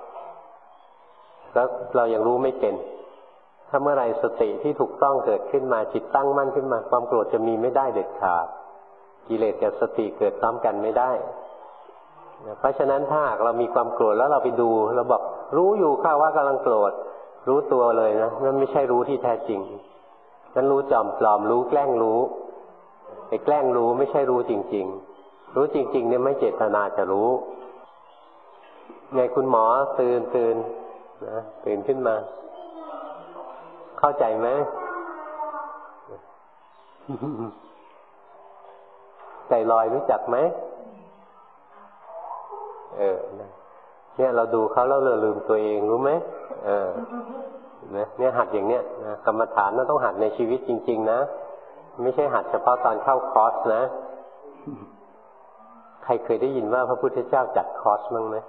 แล้วเรายังรู้ไม่เป็นถ้าเมื่อไหร่สติที่ถูกต้องเกิดขึ้นมาจิตตั้งมั่นขึ้นมาความโกรธจะมีไม่ได้เด็ดขาดกิเลสกับสติเกิดพร้อมกันไม่ได้เพราะฉะนั้นถ้าเรามีความโกรธแล้วเราไปดูเราบอกรู้อยู่ค่ะว่ากำลังโกรธรู้ตัวเลยนะนั่นไม่ใช่รู้ที่แท้จริงนั่นรู้จอมปลอมรู้แกล้งรู้ไปแกล้งรู้ไม่ใช่รู้จริงๆรู้จริงๆเนี่ยไม่เจตนาจะรู้ไงคุณหมอตื่นนะตื่นขึ้นมาเข้าใจไหมใจลอยรู้จักไหมเนี่ยเราดูเขาแล้วลืมตัวเองรู้ไหมเนี่ยหัดอย่างเนี้ยนะกรรมฐานเราต้องหัดในชีวิตจริงๆนะไม่ใช่หัดเฉพาะตอนเข้าคอร์สนะใครเคยได้ยินว่าพระพุทธเจ้าจัดคอร์สบ้างไหม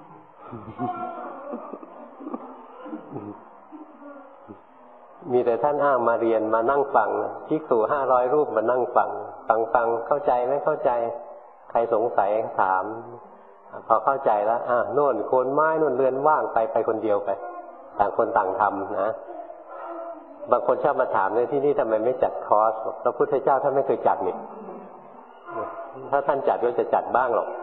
มีแต่ท่านอ้างมาเรียนมานั่งฟังภิกษุ500 รูปมานั่งฟังเข้าใจไหมเข้าใจใครสงสัยถามพอเข้าใจแล้วโน่นโคนไม้โน่นเรือนว่างไปคนเดียวไปต่างคนต่างทำนะบางคนชอบมาถามเลยที่นี่ทำไมไม่จัดคอร์สพระพุทธเจ้าท่านไม่เคยจัดนี่ถ้าท่านจัดก็จะจัดบ้างหรอก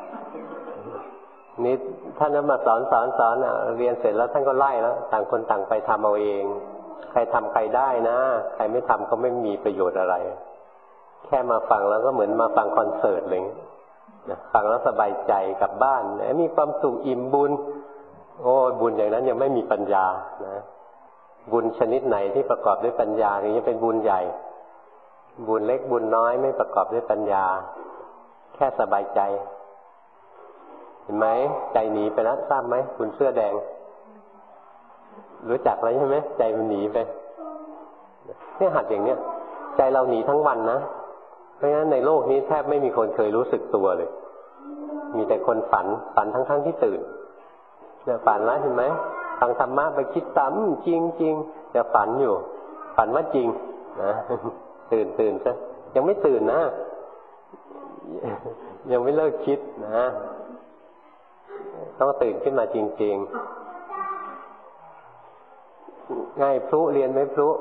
นี่ท่านมาสอนเรียนเสร็จแล้วท่านก็ไล่แล้วต่างคนต่างไปทำเอาเองใครทำใครได้นะใครไม่ทำก็ไม่มีประโยชน์อะไรแค่มาฟังแล้วก็เหมือนมาฟังคอนเสิร์ตเลยนะฟังแล้วสบายใจกลับบ้านมีความสุขอิ่มบุญโอ้บุญอย่างนั้นยังไม่มีปัญญานะบุญชนิดไหนที่ประกอบด้วยปัญญาถึงจะเป็นบุญใหญ่บุญเล็กบุญน้อยไม่ประกอบด้วยปัญญาแค่สบายใจเห็นไหมใจหนีไปแล้วทราบไหมคุณเสื้อแดงรู้จักแล้วใช่ไหมใจมันหนีไปเนี่ยหัดอย่างเนี้ยใจเราหนีทั้งวันนะเพราะฉะนั้นในโลกนี้แทบไม่มีคนเคยรู้สึกตัวเลยมีแต่คนฝันทั้งที่ตื่นเนี่ยฝันแล้วเห็นไหมฟังธรรมะไปคิดซ้ำจริงจะฝันอยู่ฝันว่าจริงนะตื่นซะยังไม่ตื่นนะยังไม่เลิกคิดนะต้องตื่นขึ้นมาจริงๆง่ายพลุเรียนไหมพลุ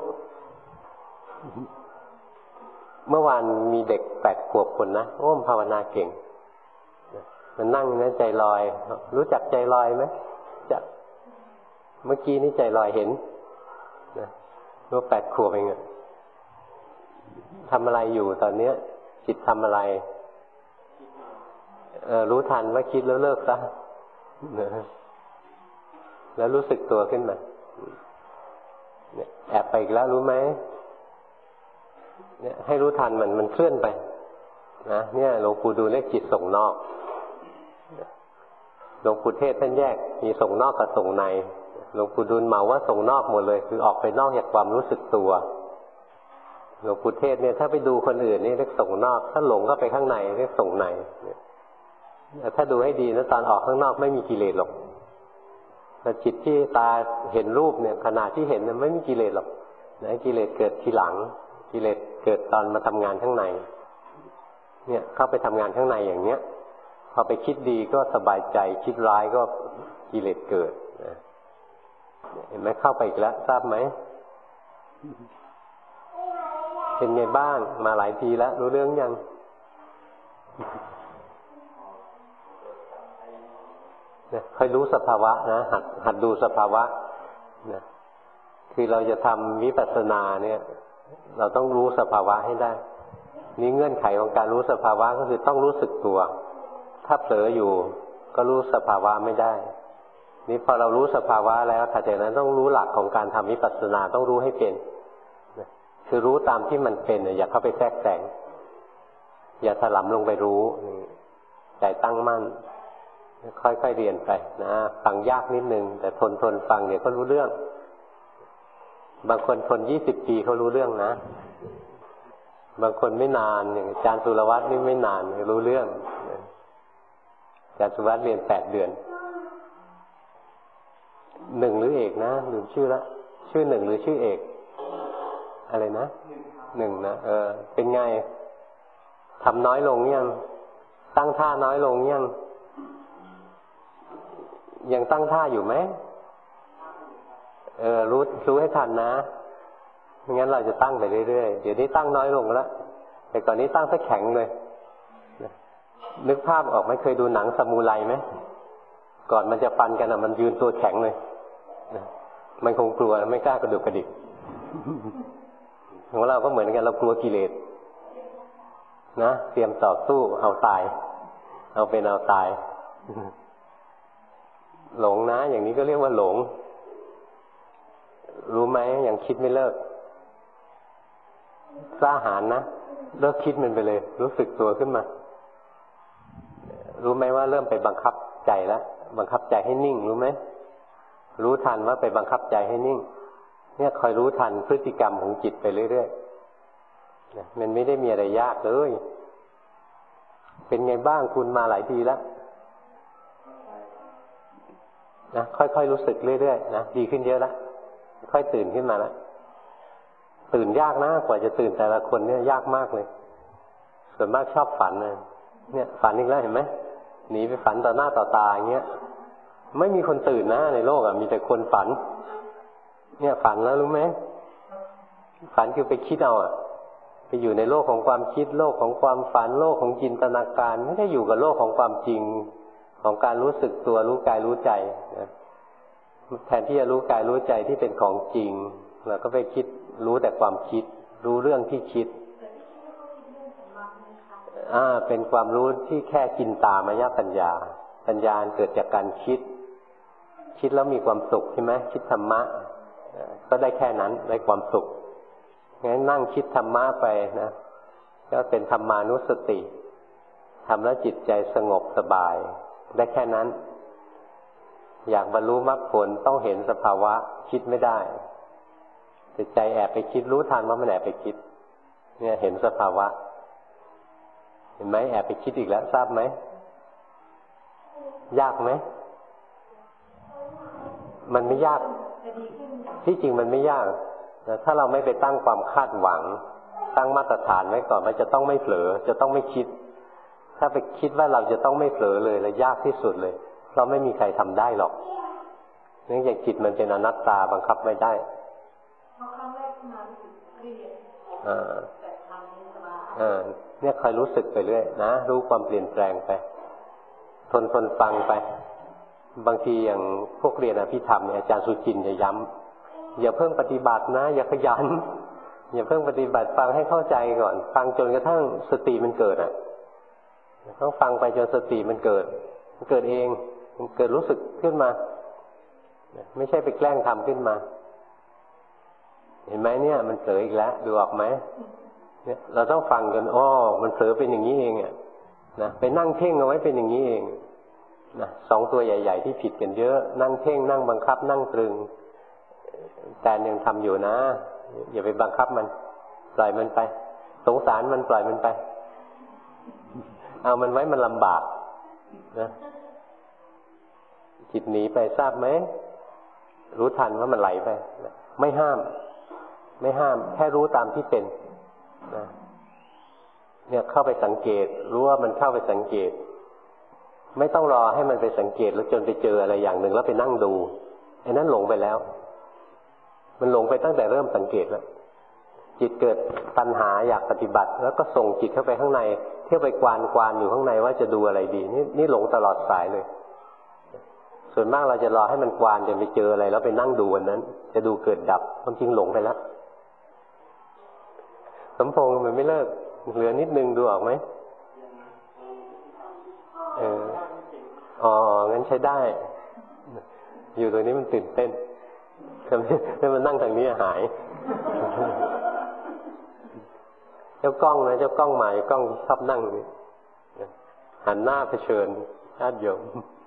เมื่อวานมีเด็ก8 ขวบคนนะโอ้มภาวนาเก่งมันนั่งนะใจลอยรู้จักใจลอยไหมจักเมื่อกี้นี่ใจลอยเห็นนะรู้8 ขวบเองอะทำอะไรอยู่ตอนเนี้ยจิตทำอะไรรู้ทันว่าคิดแล้วเลิกซะแล้วรู้สึกตัวขึ้นมาแอบไปอีกแล้วรู้ไหมเนี่ยให้รู้ทันมันเคลื่อนไปนะเนี่ยหลวงปู่ดูเลขจิตส่งนอกหลวงปู่เทศท่านแยกมีส่งนอกกับส่งในหลวงปู่ดูลเหมาว่าส่งนอกหมดเลยคือออกไปนอกจากความรู้สึกตัวหลวงปู่เทศเนี่ยถ้าไปดูคนอื่นนี่เรียกส่งนอกถ้าหลงก็ไปข้างในเรียกส่งในถ้าดูให้ดีนะตอนออกข้างนอกไม่มีกิเลสหรอกแต่จิตที่ตาเห็นรูปเนี่ยขณะที่เห็นเนี่ยไม่มีกิเลสหรอกนะกิเลสเกิดทีหลังกิเลสเกิดตอนมาทำงานข้างในเนี่ยเข้าไปทำงานข้างในอย่างเนี้ยพอไปคิดดีก็สบายใจคิดร้ายก็กิเลสเกิดนะเห็นไหมเข้าไปอีกแล้วทราบไหมเป็นไงบ้างมาหลายทีแล้วรู้เรื่องยังค่อยรู้สภาวะนะหัดดูสภาวะนะคือเราจะทำวิปัสสนาเนี่ยเราต้องรู้สภาวะให้ได้นี่เงื่อนไขของการรู้สภาวะก็คือต้องรู้สึกตัวถ้าเผลออยู่ก็รู้สภาวะไม่ได้นี่พอเรารู้สภาวะแล้วถัดจากนั้นต้องรู้หลักของการทำวิปัสสนาต้องรู้ให้เป็นคือรู้ตามที่มันเป็นอย่าเข้าไปแทรกแซงอย่าถลำลงไปรู้ใจตั้งมั่นค่อยๆเรียนไปนะฟังยากนิดนึงแต่ทนฟังเดี๋ยวก็รู้เรื่องบางคนทน20 ปีเขารู้เรื่องนะบางคนไม่นานอย่างอาจารย์สุรวัตรนี่ไม่นานรู้เรื่องอาจารย์สุรวัตรเรียน8 เดือน1หรือเอกนะลืมชื่อละชื่อ1หรือชื่อเอกอะไรนะ1นะเป็นไงทำน้อยลงยังตั้งท่าน้อยลงยังตั้งท่าอยู่ไหมรู้ให้ทันนะไม่งั้นเราจะตั้งไปเรื่อยๆเดี๋ยวนี้ตั้งน้อยลงแล้วแต่ก่อนนี้ตั้งซะแข็งเลยนึกภาพออกไหมเคยดูหนังซามูไรไหมก่อนมันจะฟันกันมันยืนตัวแข็งเลยมันคงกลัวไม่กล้ากระดุกกระดิกของเราก็เหมือนกันเรากลัวกิเลสนะเตรียมต่อสู้เอาตายเอาเป็นเอาตายหลงนะอย่างนี้ก็เรียกว่าหลงรู้ไหมยังคิดไม่เลิกกล้าหาญนะเลิกคิดมันไปเลยรู้สึกตัวขึ้นมารู้ไหมว่าเริ่มไปบังคับใจแล้วบังคับใจให้นิ่งรู้ไหมรู้ทันว่าไปบังคับใจให้นิ่งเนี่ยคอยรู้ทันพฤติกรรมของจิตไปเรื่อยๆมันไม่ได้มีอะไรยากเลยเป็นไงบ้างคุณมาหลายทีแล้วนะค่อยๆรู้สึกเรื่อยๆนะดีขึ้นเยอะแล้วค่อยตื่นขึ้นมาแล้วตื่นยากนะกว่าจะตื่นแต่ละคนเนี่ยยากมากเลยส่วนมากชอบฝันเนี่ยฝันอีกแล้วเห็นไหมหนีไปฝันต่อหน้าต่อตาอย่างเงี้ยไม่มีคนตื่นนะในโลกมีแต่คนฝันเนี่ยฝันแล้วรู้ไหมฝันคือไปคิดเอาไปอยู่ในโลกของความคิดโลกของความฝันโลกของจินตนาการไม่ได้อยู่กับโลกของความจริงของการรู้สึกตัวรู้กายรู้ใจนะแทนที่จะรู้กายรู้ใจที่เป็นของจริงเราก็ไปคิดรู้แต่ความคิดรู้เรื่องที่คิดเป็นความรู้ที่แค่จินตามายปัญญาปัญญาเกิดจากการคิดแล้วมีความสุขใช่ไหมคิดธรรมะก็ได้แค่นั้นได้ความสุขงั้นนั่งคิดธรรมะไปนะก็เป็นธรรมานุสติทำแล้วจิตใจสงบสบายได้แค่นั้นอยากบรรลุมรรคผลต้องเห็นสภาวะคิดไม่ได้แต่ใจแอบไปคิดรู้ทันว่ามันแอบไปคิดเนี่ยเห็นสภาวะเห็นไหมแอบไปคิดอีกแล้วทราบไหมยากไหมมันไม่ยากที่จริงมันไม่ยากถ้าเราไม่ไปตั้งความคาดหวังตั้งมาตรฐานไว้ก่อนมันจะต้องไม่เผลอจะต้องไม่คิดถ้าไปคิดว่าเราจะต้องไม่เผลอเลยแล้วยากที่สุดเลยเราไม่มีใครทำได้หรอกเนื่องจากจิตมันเป็นอนัตตาบังคับไม่ได้เนี่ยคอยรู้สึกไปเรื่อยนะรู้ความเปลี่ยนแปลงไปทนฟังไปบางทีอย่างพวกเรียนอภิธรรมเนี่ยอาจารย์สุจินต์จะย้ำอย่าเพิ่งปฏิบัตินะอย่าขยันอย่าเพิ่งปฏิบัติฟังให้เข้าใจก่อนฟังจนกระทั่งสติมันเกิดต้องฟังไปจนสติมันเกิดเองมันเกิดรู้สึกขึ้นมาไม่ใช่ไปแกล้งทำขึ้นมาเห็นไหมเนี่ยมันเผลออีกแล้วดูออกไหมเนี่ยเราต้องฟังจนมันเผลอเป็นอย่างนี้เองนะไปนั่งเพ่งเอาไว้เป็นอย่างนี้เองนะสองตัวใหญ่ๆที่ผิดกันเยอะนั่งเพ่งนั่งบังคับนั่งตรึงแต่ยังทำอยู่นะอย่าไปบังคับมันปล่อยมันไปสงสารมันปล่อยมันไปเอามันไว้มันลำบากนะจิตหนีไปทราบไหมรู้ทันว่ามันไหลไปไม่ห้ามแค่รู้ตามที่เป็นนะเนี่ยเข้าไปสังเกตรู้ว่ามันเข้าไปสังเกตไม่ต้องรอให้มันไปสังเกตแล้วจนไปเจออะไรอย่างหนึ่งแล้วไปนั่งดูไอ้นั้นหลงไปแล้วมันหลงไปตั้งแต่เริ่มสังเกตแล้วจิตเกิดตัณหาอยากปฏิบัติแล้วก็ส่งจิตเข้าไปข้างในเที่ยวไปกวานอยู่ข้างในว่าจะดูอะไรดีนี่หลงตลอดสายเลยส่วนมากเราจะรอให้มันกวานจนไปเจออะไรแล้วไปนั่งดูอันนั้นจะดูเกิดดับความจริงหลงไปแล้วสมพงษ์มันไม่เลิกเหลือนิดนึงดูออกไหมงั้นใช้ได้อยู่ตรงนี้มันตื่นเต้นถ้ามันนั่งทางนี้หายเจ้ากล้องนะเจ้ากล้องใหม่กล้องชอบนั่งนี่หันหน้าเผชิญญาติโยม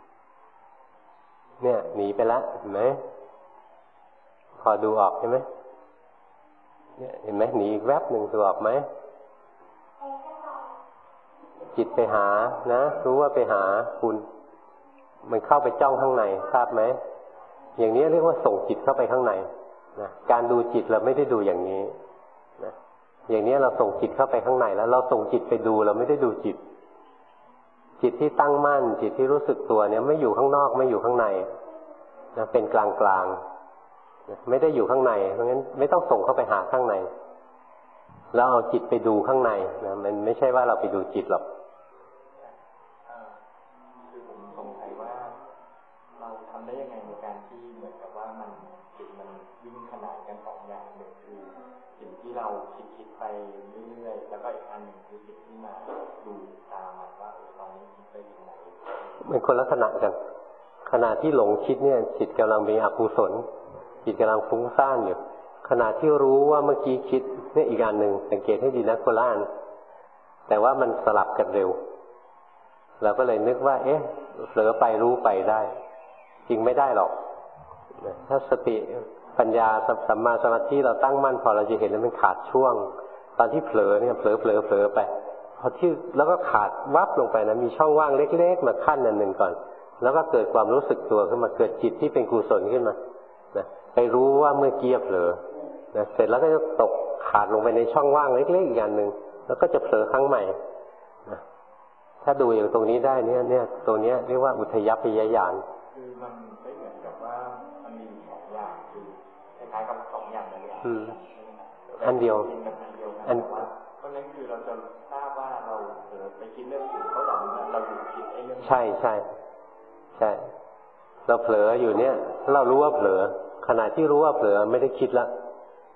เนี่ยหนีไปแล้วเห็นไหมพอดูออกใช่ไหมเนี่ยเห็นไหมหนีอีกแวบหนึ่งดูออกไหมจิตไปหานะรู้ว่าไปหาคุณมันเข้าไปจ้องข้างในทราบไหมอย่างนี้เรียกว่าส่งจิตเข้าไปข้างในนะการดูจิตเราไม่ได้ดูอย่างนี้นะอย่างนี้เราส่งจิตเข้าไปข้างในแล้วเราส่งจิตไปดูเราไม่ได้ดูจิตที่ตั้งมั่นจิตที่รู้สึกตัวเนี่ยไม่อยู่ข้างนอกไม่อยู่ข้างในนะเป็นกลางนะไม่ได้อยู่ข้างในเพราะงั้นไม่ต้องส่งเข้าไปหาข้างในแล้วเอาจิตไปดูข้างในนะมันไม่ใช่ว่าเราไปดูจิตหรอกคือผมสงสัยว่าเราทำได้ยังไงในการที่เหมือนกับว่าจิตมันวิ่งขนานกันสองอย่างหนึ่งคือสิ่งที่เราคิดไปเรื่อยๆแล้วก็อีกอันหนึ่งคือจิตที่มาดูตามมันว่าตอนนี้คิดไปถึงไหนมันคนละขณะกันขณะที่หลงคิดเนี่ยจิตกำลังมีอกุศลจิตกำลังฟุ้งซ่านอยู่ขณะที่รู้ว่าเมื่อกี้คิดเนี่ยอีกอันหนึ่งสังเกตให้ดีนะโคล่านแต่ว่ามันสลับกันเร็วเราก็เลยนึกว่าเผลอไปรู้ไปได้จริงไม่ได้หรอกถ้าสติปัญญาสัมมาสมาธิเราตั้งมั่นพอเราจะเห็นแล้วมันขาดช่วงตอนที่เผลอเนี่ยเผลอไปพอที่แล้วก็ขาดวับลงไปนะมีช่องว่างเล็กๆมาขั้นอันหนึ่งก่อนแล้วก็เกิดความรู้สึกตัวขึ้นมาเกิดจิตที่เป็นกุศลขึ้นมานะไปรู้ว่าเมื่อกี้เผลอนะเสร็จแล้วก็จะตกขาดลงไปในช่องว่างเล็กๆอีกอย่างหนึ่งแล้วก็จะเผลอครั้งใหม่นะถ้าดูอย่างตรงนี้ได้เนี่ยตัวเนี้ยเรียกว่าอุทยัพพยญาณคือมันไม่เหมือนกับว่ามันมีสองอย่างคือคล้ายๆกับสองอย่างเลยอันเดียวอันเพราะนั้นคือเราจะทราบว่าเราไปคิดเรื่องอื่นเขาหลังเราอยู่คิดไอ้เรื่องใช่เราเผลออยู่เนี่ยเรารู้ว่าเผลอขณะที่รู้ว่าเผลอไม่ได้คิดละ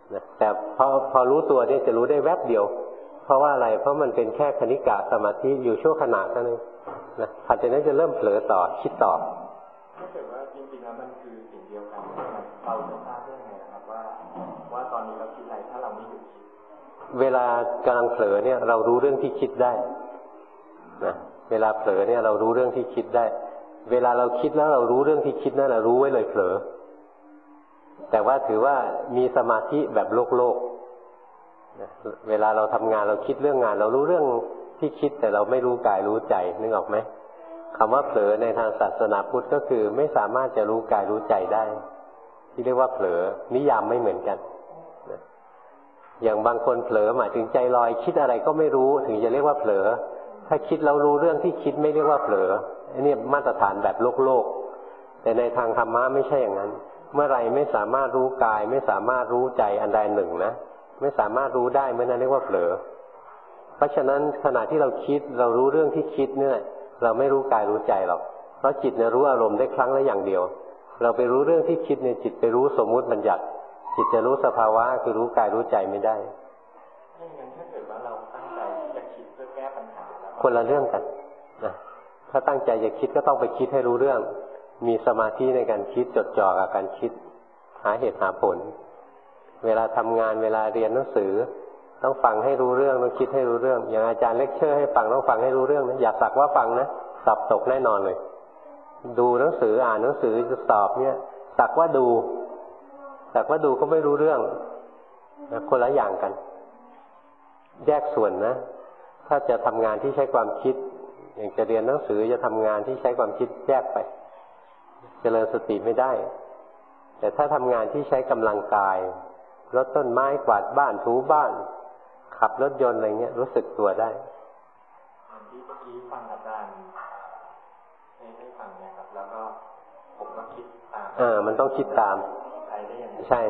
นะแต่พอรู้ตัวเนี่ยจะรู้ได้แวบเดียวเพราะว่าอะไรเพราะมันเป็นแค่คณิกะสมาธิอยู่ชั่วขณะเท่านั้นนะถัดจากนั้นจะเริ่มเผลอต่อคิดต่อถ้าเกิดว่าจริงๆแล้วมันคือสิ่งเดียวกันเราจะทราบได้ยังไงนะครับว่าตอนนี้เราคิดอะไรถ้าเราไม่หยุดคิดเวลากำลังเผลอเนี่ยเรารู้เรื่องที่คิดได้นะเวลาเผลอเนี่ยเรารู้เรื่องที่คิดได้เวลาเราคิดแล้วเรารู้เรื่องที่คิดนั่นแหละรู้ไว้เลยเผลอแต่ว่าถือว่ามีสมาธิแบบโลกเวลาเราทำงานเราคิดเรื่องงานเรารู้เรื่องที่คิดแต่เราไม่รู้กายรู้ใจนึกออกไหมคำว่าเผลอในทางศาสนาพุทธก็คือไม่สามารถจะรู้กายรู้ใจได้ที่เรียกว่าเผลอนิยามไม่เหมือนกันอย่างบางคนเผลอหมายถึงใจลอยคิดอะไรก็ไม่รู้ถึงจะเรียกว่าเผลอถ้าคิดแล้วรู้เรื่องที่คิดไม่เรียกว่าเผลออันนี้มาตรฐานแบบโลกแต่ในทางธรรมะไม่ใช่อย่างนั้นเมื่อไรไม่สามารถรู้กายไม่สามารถรู้ใจอันใดหนึ่งนะไม่สามารถรู้ได้เมื่อนั้นเรียกว่าเผลอเพราะฉะนั้นขณะที่เราคิดเรารู้เรื่องที่คิดเนี่ยเราไม่รู้กายรู้ใจหรอกเพราะจิตเนี่ยรู้อารมณ์ได้ครั้งละอย่างเดียวเราไปรู้เรื่องที่คิดเนี่ยจิตไปรู้สมมุติบัญญัติจิตจะรู้สภาวะคือรู้กายรู้ใจไม่ได้ถ้าเกิดว่าเราตั้งใจจะคิดเพื่อแก้ปัญหาคนละเรื่องกันนะถ้าตั้งใจจะคิดก็ต้องไปคิดให้รู้เรื่องมีสมาธิในการคิดจดจ่อกับการคิดหาเหตุหาผลเวลาทำงานเวลาเรียนหนังสือต้องฟังให้รู้เรื่องต้องคิดให้รู้เรื่องอย่างอาจารย์เลคเชอร์ให้ฟังต้องฟังให้รู้เรื่องนะอย่าสักว่าฟังนะสอบตกแน่นอนเลยดูหนังสืออ่านหนังสือจะสอบเนี่ยสักว่าดูก็ไม่รู้เรื่องนะคนละอย่างกันแยกส่วนนะถ้าจะทำงานที่ใช้ความคิดอย่างจะเรียนหนังสือจะทำงานที่ใช้ความคิดแยกไปเจริญสติไม่ได้แต่ถ้าทำงานที่ใช้กำลังกายรดต้นไม้กวาดบ้านถูบ้านขับรถยนต์อะไรเงี้ยรู้สึกตัวได้ที่เมื่อกี้ฟังอาจารย์ให้ฟังเนี่ยครับแล้วก็ผมก็คิดตามมันต้องคิดตามใช่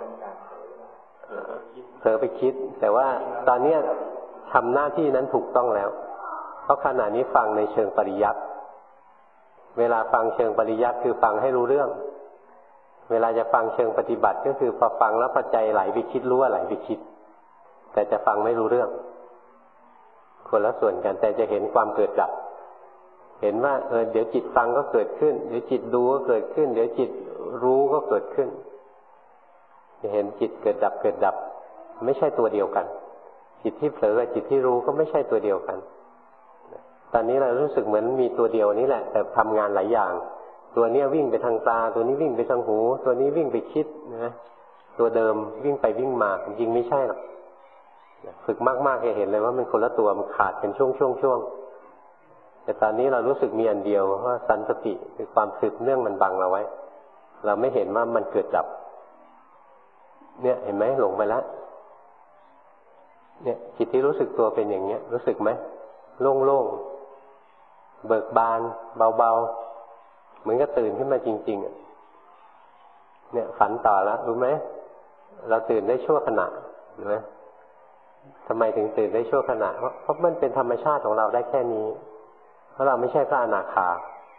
เผลอไปคิดแต่ว่าตอนเนี้ยทำหน้าที่นั้นถูกต้องแล้วเพราะขณะนี้ฟังในเชิงปริยัติเวลาฟังเชิงปริยัติคือฟังให้รู้เรื่องเวลาจะฟังเชิงปฏิบัติก็คือพอฟังแล้วปัจจัยไหลไปคิดรู้ว่าไหลไปคิดแต่จะฟังไม่รู้เรื่องคนละส่วนกันแต่จะเห็นความเกิดดับเห็นว่าเดี๋ยวจิตฟังก็เกิดขึ้นเดี๋ยวจิตดูก็เกิดขึ้นเดี๋ยวจิตรู้ก็เกิดขึ้นจะเห็นจิตเกิดดับเกิดดับไม่ใช่ตัวเดียวกันจิตที่เผลอกับจิตที่รู้ก็ไม่ใช่ตัวเดียวกันตอนนี้เรารู้สึกเหมือนมีตัวเดียวนี้แหละแต่ทำงานหลายอย่างตัวนี้วิ่งไปทางตาตัวนี้วิ่งไปทางหูตัวนี้วิ่งไปคิดนะตัวเดิมวิ่งไปวิ่งมาจริงไม่ใช่หรอกฝึกมากๆจะเห็นเลยว่ามันคนละตัวมันขาดเป็นช่วงแต่ตอนนี้เรารู้สึกมีอันเดียวว่าสันสติคือความสืบเนื่องมันบังเราไว้เราไม่เห็นว่ามันเกิดดับเนี่ยเห็นไหมหลงไปแล้วเนี่ยจิตที่รู้สึกตัวเป็นอย่างเนี้ยรู้สึกไหมโล่งๆเบิกบานเบาๆเหมือนกับตื่นขึ้นมาจริงๆเนี่ยฝันต่อแล้วรู้ไหมเราตื่นได้ชั่วขณะเห็นไหมทำไมถึงตื่นได้ชั่วขณะเพราะมันเป็นธรรมชาติของเราได้แค่นี้เพราะเราไม่ใช่พระอนาคา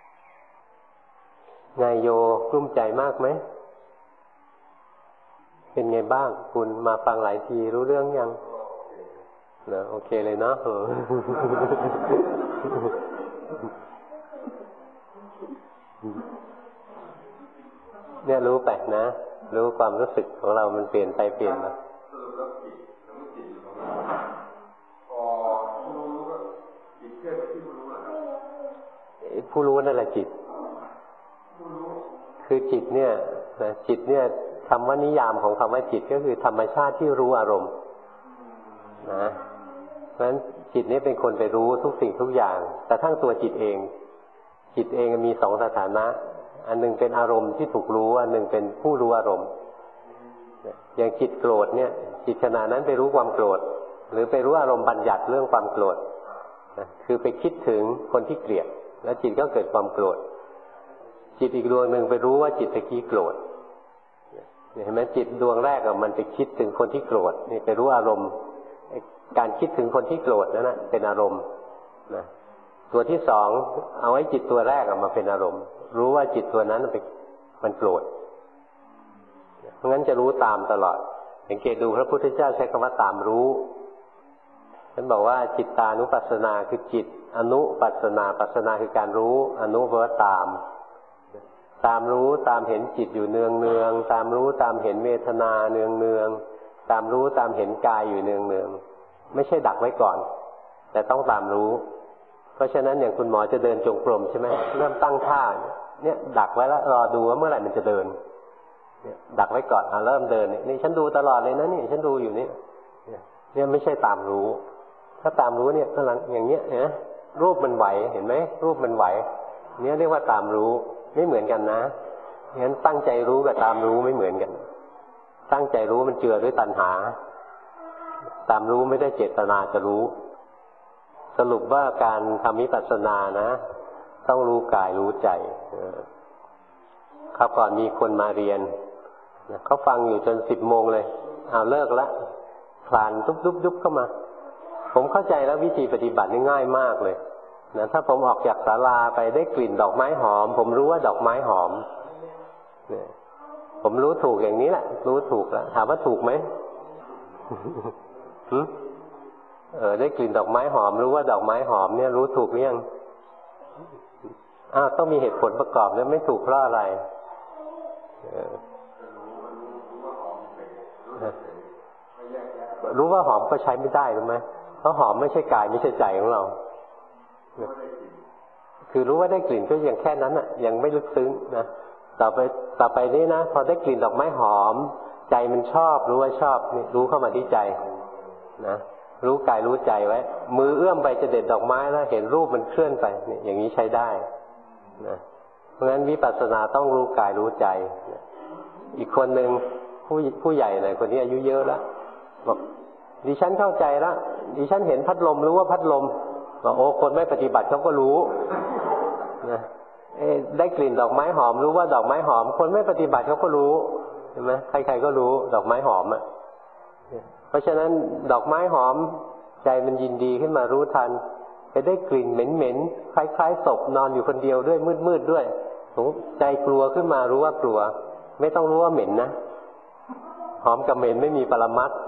ไงโยกลุ้มใจมากไหมเป็นไงบ้างคุณมาฟังหลายทีรู้เรื่องยังนะโอเคเลยเนาะเนี่ยรู้ไปนะรู้ความรู้สึกของเรามันเปลี่ยนไปเปลี่ยนมาผู้รู้นั่นแหละจิตคือจิตเนี่ยจิตเนี่ยคำว่านิยามของคำว่าจิตก็คือธรรมชาติที่รู้อารมณ์นะเพราะฉะนั้นจิตนี้เป็นคนไปรู้ทุกสิ่งทุกอย่างแต่ทั้งตัวจิตเองมีสองสถานะอันหนึ่งเป็นอารมณ์ที่ถูกรู้อันหนึ่งเป็นผู้รู้อารมณ์อย่างจิตโกรธเนี่ยจิตขณะนั้นไปรู้ความโกรธหรือไปรู้อารมณ์บัญญัติเรื่องความโกรธคือไปคิดถึงคนที่เกลียดแล้วจิตก็เกิดความโกรธจิตอีกดวงหนึ่งไปรู้ว่าจิตตะกี้โกรธเห็นไหมจิตดวงแรกมันไปคิดถึงคนที่โกรธนี่ไปรู้อารมณ์การคิดถึงคนที่โกรธนั่นนะเป็นอารมณ์นะตัวที่สองเอาไว้จิตตัวแรกมาเป็นอารมณ์รู้ว่าจิตตัวนั้นมันโกรธเพราะงั้นจะรู้ตามตลอดสังเกตดูพระพุทธเจ้าใช้คำว่าตามรู้ท่านบอกว่าจิตตานุปัสสนาคือจิตอนุปัสสนาปัสสนาคือการรู้อนุแปลว่าตามรู้ตามเห็นจิตอยู่เนืองเนืองตามรู้ตามเห็นเวทนาเนืองเนืองตามรู้ตามเห็นกายอยู่เนืองเนืองไม่ใช่ดักไว้ก่อนแต่ต้องตามรู้เพราะฉะนั้นอย่างคุณหมอจะเดินจงกรมใช่ไหมเริ่มตั้งท่าเนี่ยดักไว้แล้วรอดูว่าเมื่อไหร่มันจะเดินเนี่ยดักไว้ก่อนเริ่มเดินนี่ฉันดูตลอดเลยนะนี่ฉันดูอยู่นี่เนี่ยไม่ใช่ตามรู้ถ้าตามรู้เนี่ยกำลังอย่างเนี้ยนะรูปมันไหวเห็นไหมรูปมันไหวเนี่ยเรียกว่าตามรู้ไม่เหมือนกันนะงั้นตั้งใจรู้กับตามรู้ไม่เหมือนกันตั้งใจรู้มันเจือด้วยตัณหาตามรู้ไม่ได้เจตนาจะรู้สรุปว่าการทำวิปัสสนานะต้องรู้กายรู้ใจคราวก่อนมีคนมาเรียนเขาฟังอยู่จน10 โมงเลยเอาเลิกละคลานดุบเข้ามาผมเข้าใจแล้ววิธีปฏิบัตินี่ง่ายมากเลยนะถ้าผมออกจากศาลาไปได้กลิ่นดอกไม้หอมผมรู้ว่าดอกไม้หอมเนี่ยผมรู้ถูกอย่างนี้แหละรู้ถูกแล้วถามว่าถูกไหม ได้กลิ่นดอกไม้หอมรู้ว่าดอกไม้หอมเนี่ยรู้ถูกหรือยังต้องมีเหตุผลประกอบแล้วไม่ถูกเพราะอะไรรู้ว่าหอมก็ใช้ไม่ได้รู้ไหมเพราะหอมไม่ใช่กายไม่ใช่ใจของเราคือรู้ว่าได้กลิ่นก็ยังแค่นั้นอ่ะยังไม่ลึกซึ้งนะต่อไปนี้นะพอได้กลิ่นดอกไม้หอมใจมันชอบรู้ว่าชอบนี่รู้เข้ามาที่ใจนะรู้กายรู้ใจไว้มือเอื้อมไปจะเด็ดดอกไม้แล้วเห็นรูปมันเคลื่อนไปนี่อย่างนี้ใช้ได้นะเพราะฉะนั้นวิปัสสนาต้องรู้กายรู้ใจอีกคนหนึ่งผู้ใหญ่หน่อยคนนี้อายุเยอะแล้วบอกดิฉันเข้าใจแล้วดิฉันเห็นพัดลมรู้ว่าพัดลมบอกโอ้คนไม่ปฏิบัติเขาก็รู้นะได้กลิ่นดอกไม้หอมรู้ว่าดอกไม้หอมคนไม่ปฏิบัติเขาก็รู้เห็นไหมใครๆก็รู้ดอกไม้หอมอ่ะเพราะฉะนั้นดอกไม้หอมใจมันยินดีขึ้นมารู้ทันไปได้กลิ่นเหม็นๆคล้ายๆศพนอนอยู่คนเดียวด้วยมืดๆด้วยใจกลัวขึ้นมารู้ว่ากลัวไม่ต้องรู้ว่าเหม็นนะหอมกับเหม็นไม่มีปรมัตถ์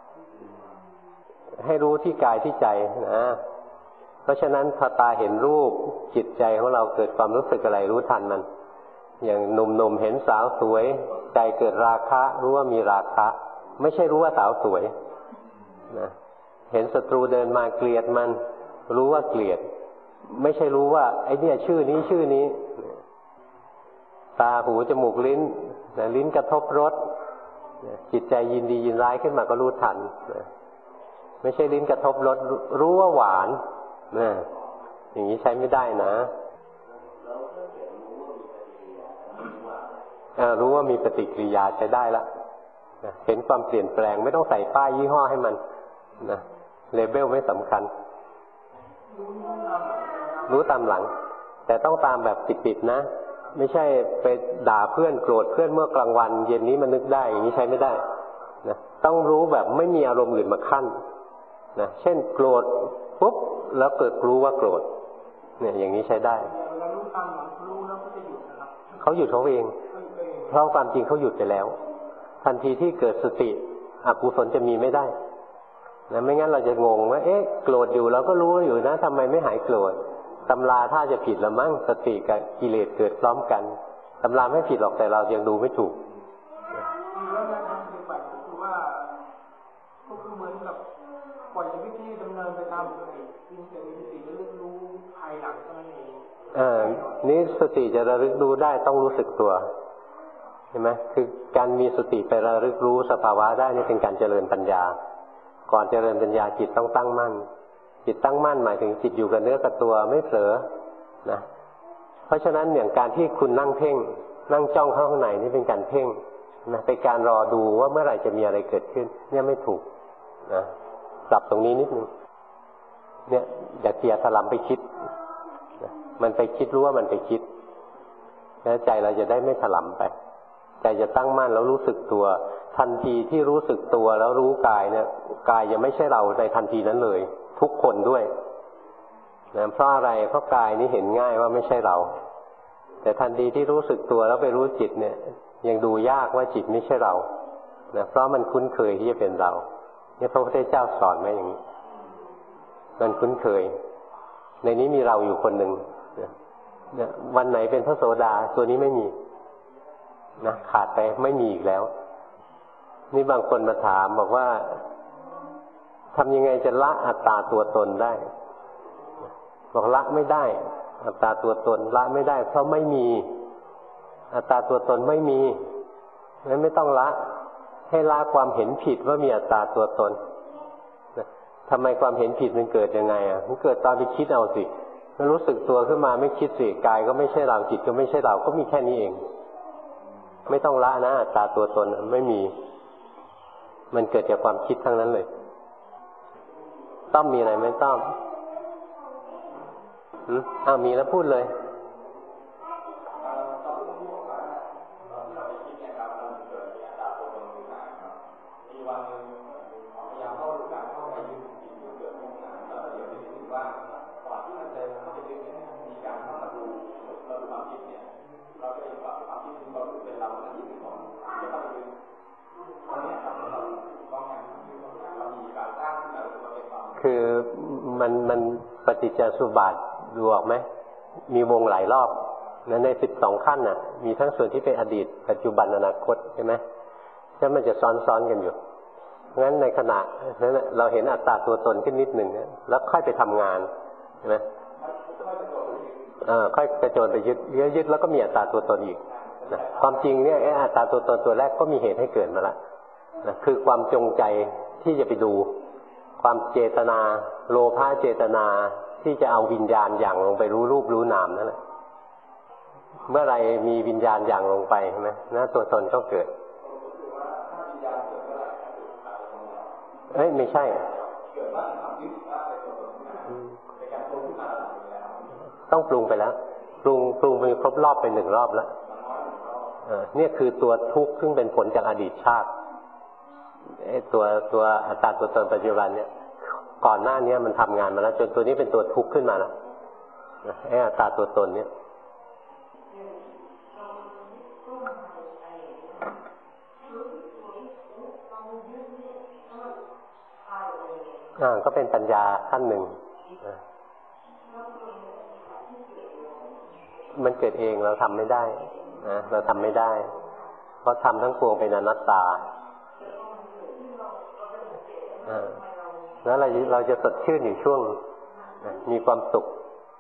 ให้รู้ที่กายที่ใจนะเพราะฉะนั้นพอตาเห็นรูปจิตใจของเราเกิดความรู้สึกอะไรรู้ทันมันอย่างหนุ่มๆเห็นสาวสวยใจเกิดราคะรู้ว่ามีราคะไม่ใช่รู้ว่าสาวสวยนะเห็นศัตรูเดินมาเกลียดมันรู้ว่าเกลียดไม่ใช่รู้ว่าไอ้เนี่ยชื่อนี้ตาหูจมูกลิ้นลิ้นกระทบรสจิตใจยินดียินร้ายขึ้นมาก็รู้ทันไม่ใช่ลิ้นกระทบรสรู้ว่าหวานอย่างนี้ใช้ไม่ได้นะรู้ว่ามีปฏิกิริยาใช้ได้ละเห็นความเปลี่ยนแปลงไม่ต้องใส่ป้ายยี่ห้อให้มันนะเลเบลไม่สำคัญรู้ตามหลังแต่ต้องตามแบบปิดๆนะไม่ใช่ไปด่าเพื่อนโกรธเพื่อนเมื่อกลางวันเย็นนี้มันนึกได้อย่างนี้ใช้ไม่ได้นะต้องรู้แบบไม่มีอารมณ์อื่นมาขั้นนะเช่นโกรธปุ๊บแล้วเกิดรู้ว่าโกรธเนี่ยอย่างนี้ใช้ได้เขาหยุดเขาเองเพราะความจริงเขาหยุดไปแล้วทันทีที่เกิดสติอกุศลจะมีไม่ได้นะไม่งั้นเราจะงงว่าโกรธอยู่เราก็รู้อยู่นะทำไมไม่หายโกรธตำราถ้าจะผิดละมั้งสติกับกิเลสเกิดพร้อมกันตำราไม่ผิดหรอกแต่เรายังดูไม่ถูกแล้วการปฏิบัติก็คือว่าก็คือเหมือนกับปล่อยชีวิตที่ดำเนินไปตามปกติซึ่งจะมีสติระลึกรู้ภายหลังเท่านั้นเองนี่สติจะระลึกรู้ได้ต้องรู้สึกตัวเห็นไหมคือการมีสติไประลึกรู้สภาวะได้นี่เป็นการเจริญปัญญาก่อนเจริญปัญญาจิตต้องตั้งมั่นจิตตั้งมั่นหมายถึงจิตอยู่กับเนื้อกับตัวไม่เผลอนะเพราะฉะนั้นอย่างการที่คุณนั่งเพ่งนั่งจ้องเข้าข้างในนี่เป็นการเพ่งนะเป็นการรอดูว่าเมื่อไหร่จะมีอะไรเกิดขึ้นเนี่ยไม่ถูกนะปรับตรงนี้นิดนึงเนี่ยอย่าเสียถลำไปคิดนะมันไปคิดรู้ว่ามันไปคิดแล้วใจเราจะได้ไม่ถลำไปใจจะตั้งมั่นแล้วรู้สึกตัวทันทีที่รู้สึกตัวแล้วรู้กายเนี่ยกายยังไม่ใช่เราในทันทีนั้นเลยทุกคนด้วยนะเพราะอะไรเพราะกายนี้เห็นง่ายว่าไม่ใช่เราแต่ทันทีที่รู้สึกตัวแล้วไปรู้จิตเนี่ยยังดูยากว่าจิตไม่ใช่เรานะเพราะมันคุ้นเคยที่จะเป็นเราเนี่ยพระพุทธเจ้าสอนไว้อย่างนี้มันคุ้นเคยในนี้มีเราอยู่คนหนึ่งเนี่ยวันไหนเป็นพระโสดาตัวนี้ไม่มีนะขาดไปไม่มีอีกแล้วนี่บางคนมาถามบอกว่าทำยังไงจะละอัตตาตัวตนได้บอกละไม่ได้อัตตาตัวตนละไม่ได้เพราะไม่มีอัตตาตัวตนไม่มีงั้นไม่ต้องละให้ละความเห็นผิดว่ามีอัตตาตัวตนนะทำไมความเห็นผิดมันเกิดยังไงมันเกิดตอนไปคิดเอาสิมันรู้สึกตัวขึ้นมาไม่คิดสิกายก็ไม่ใช่เราจิตก็ไม่ใช่เราก็มีแค่นี้เองไม่ต้องละนะอัตตาตัวตนไม่มีมันเกิดจากความคิดทั้งนั้นเลยต้องมีอะไรไหมต้องมีแล้วพูดเลยคือมันปฏิจจสุบาทดูออกไหมมีวงหลายรอบนั้นใน12ขั้นน่ะมีทั้งส่วนที่เป็นอดีตปัจจุบันอนาคตใช่ไหมแล้วมันจะซ้อนกันอยู่งั้นในขณะนั้นเราเห็นอัตตาตัวตนขึ้นนิดหนึ่งแล้วค่อยไปทำงานใช่ไหมค่อยกระโจนไปยึดแล้วก็มีอัตตาตัวตนอีกนะความจริงเนี่ยอัตตาตัวตนตัวแรกก็มีเหตุให้เกิดมาแล้วนะคือความจงใจที่จะไปดูความเจตนาโลภะเจตนาที่จะเอาวิญญาณอย่างลงไปรู้รูปรู้นามนั่นแหละเมื่อไรมีวิญญาณอย่างลงไปใช่ไหมนะตัวตนก็เกิดไม่ใช่ต้องปรุงไปแล้วปรุงไปครบรอบไป1 รอบแล้วเนี่ยคือตัวทุกข์ซึ่งเป็นผลจากอดีตชาติตัวอัตตาตัวตนปัจจุบันเนี่ยก่อนหน้านี้มันทำงานมาแล้วจนตัวนี้เป็นตัวทุกข์ขึ้นมาแล้วอัตตาตัวตนเนี่ยก็เป็นปัญญาขั้นหนึ่งมันเกิดเองเราทำไม่ได้นะเราทำไม่ได้เพราะทำทั้งปวงเป็นอนัตตาแล้วเราจะสดชื่นอยู่ช่วงมีความสุข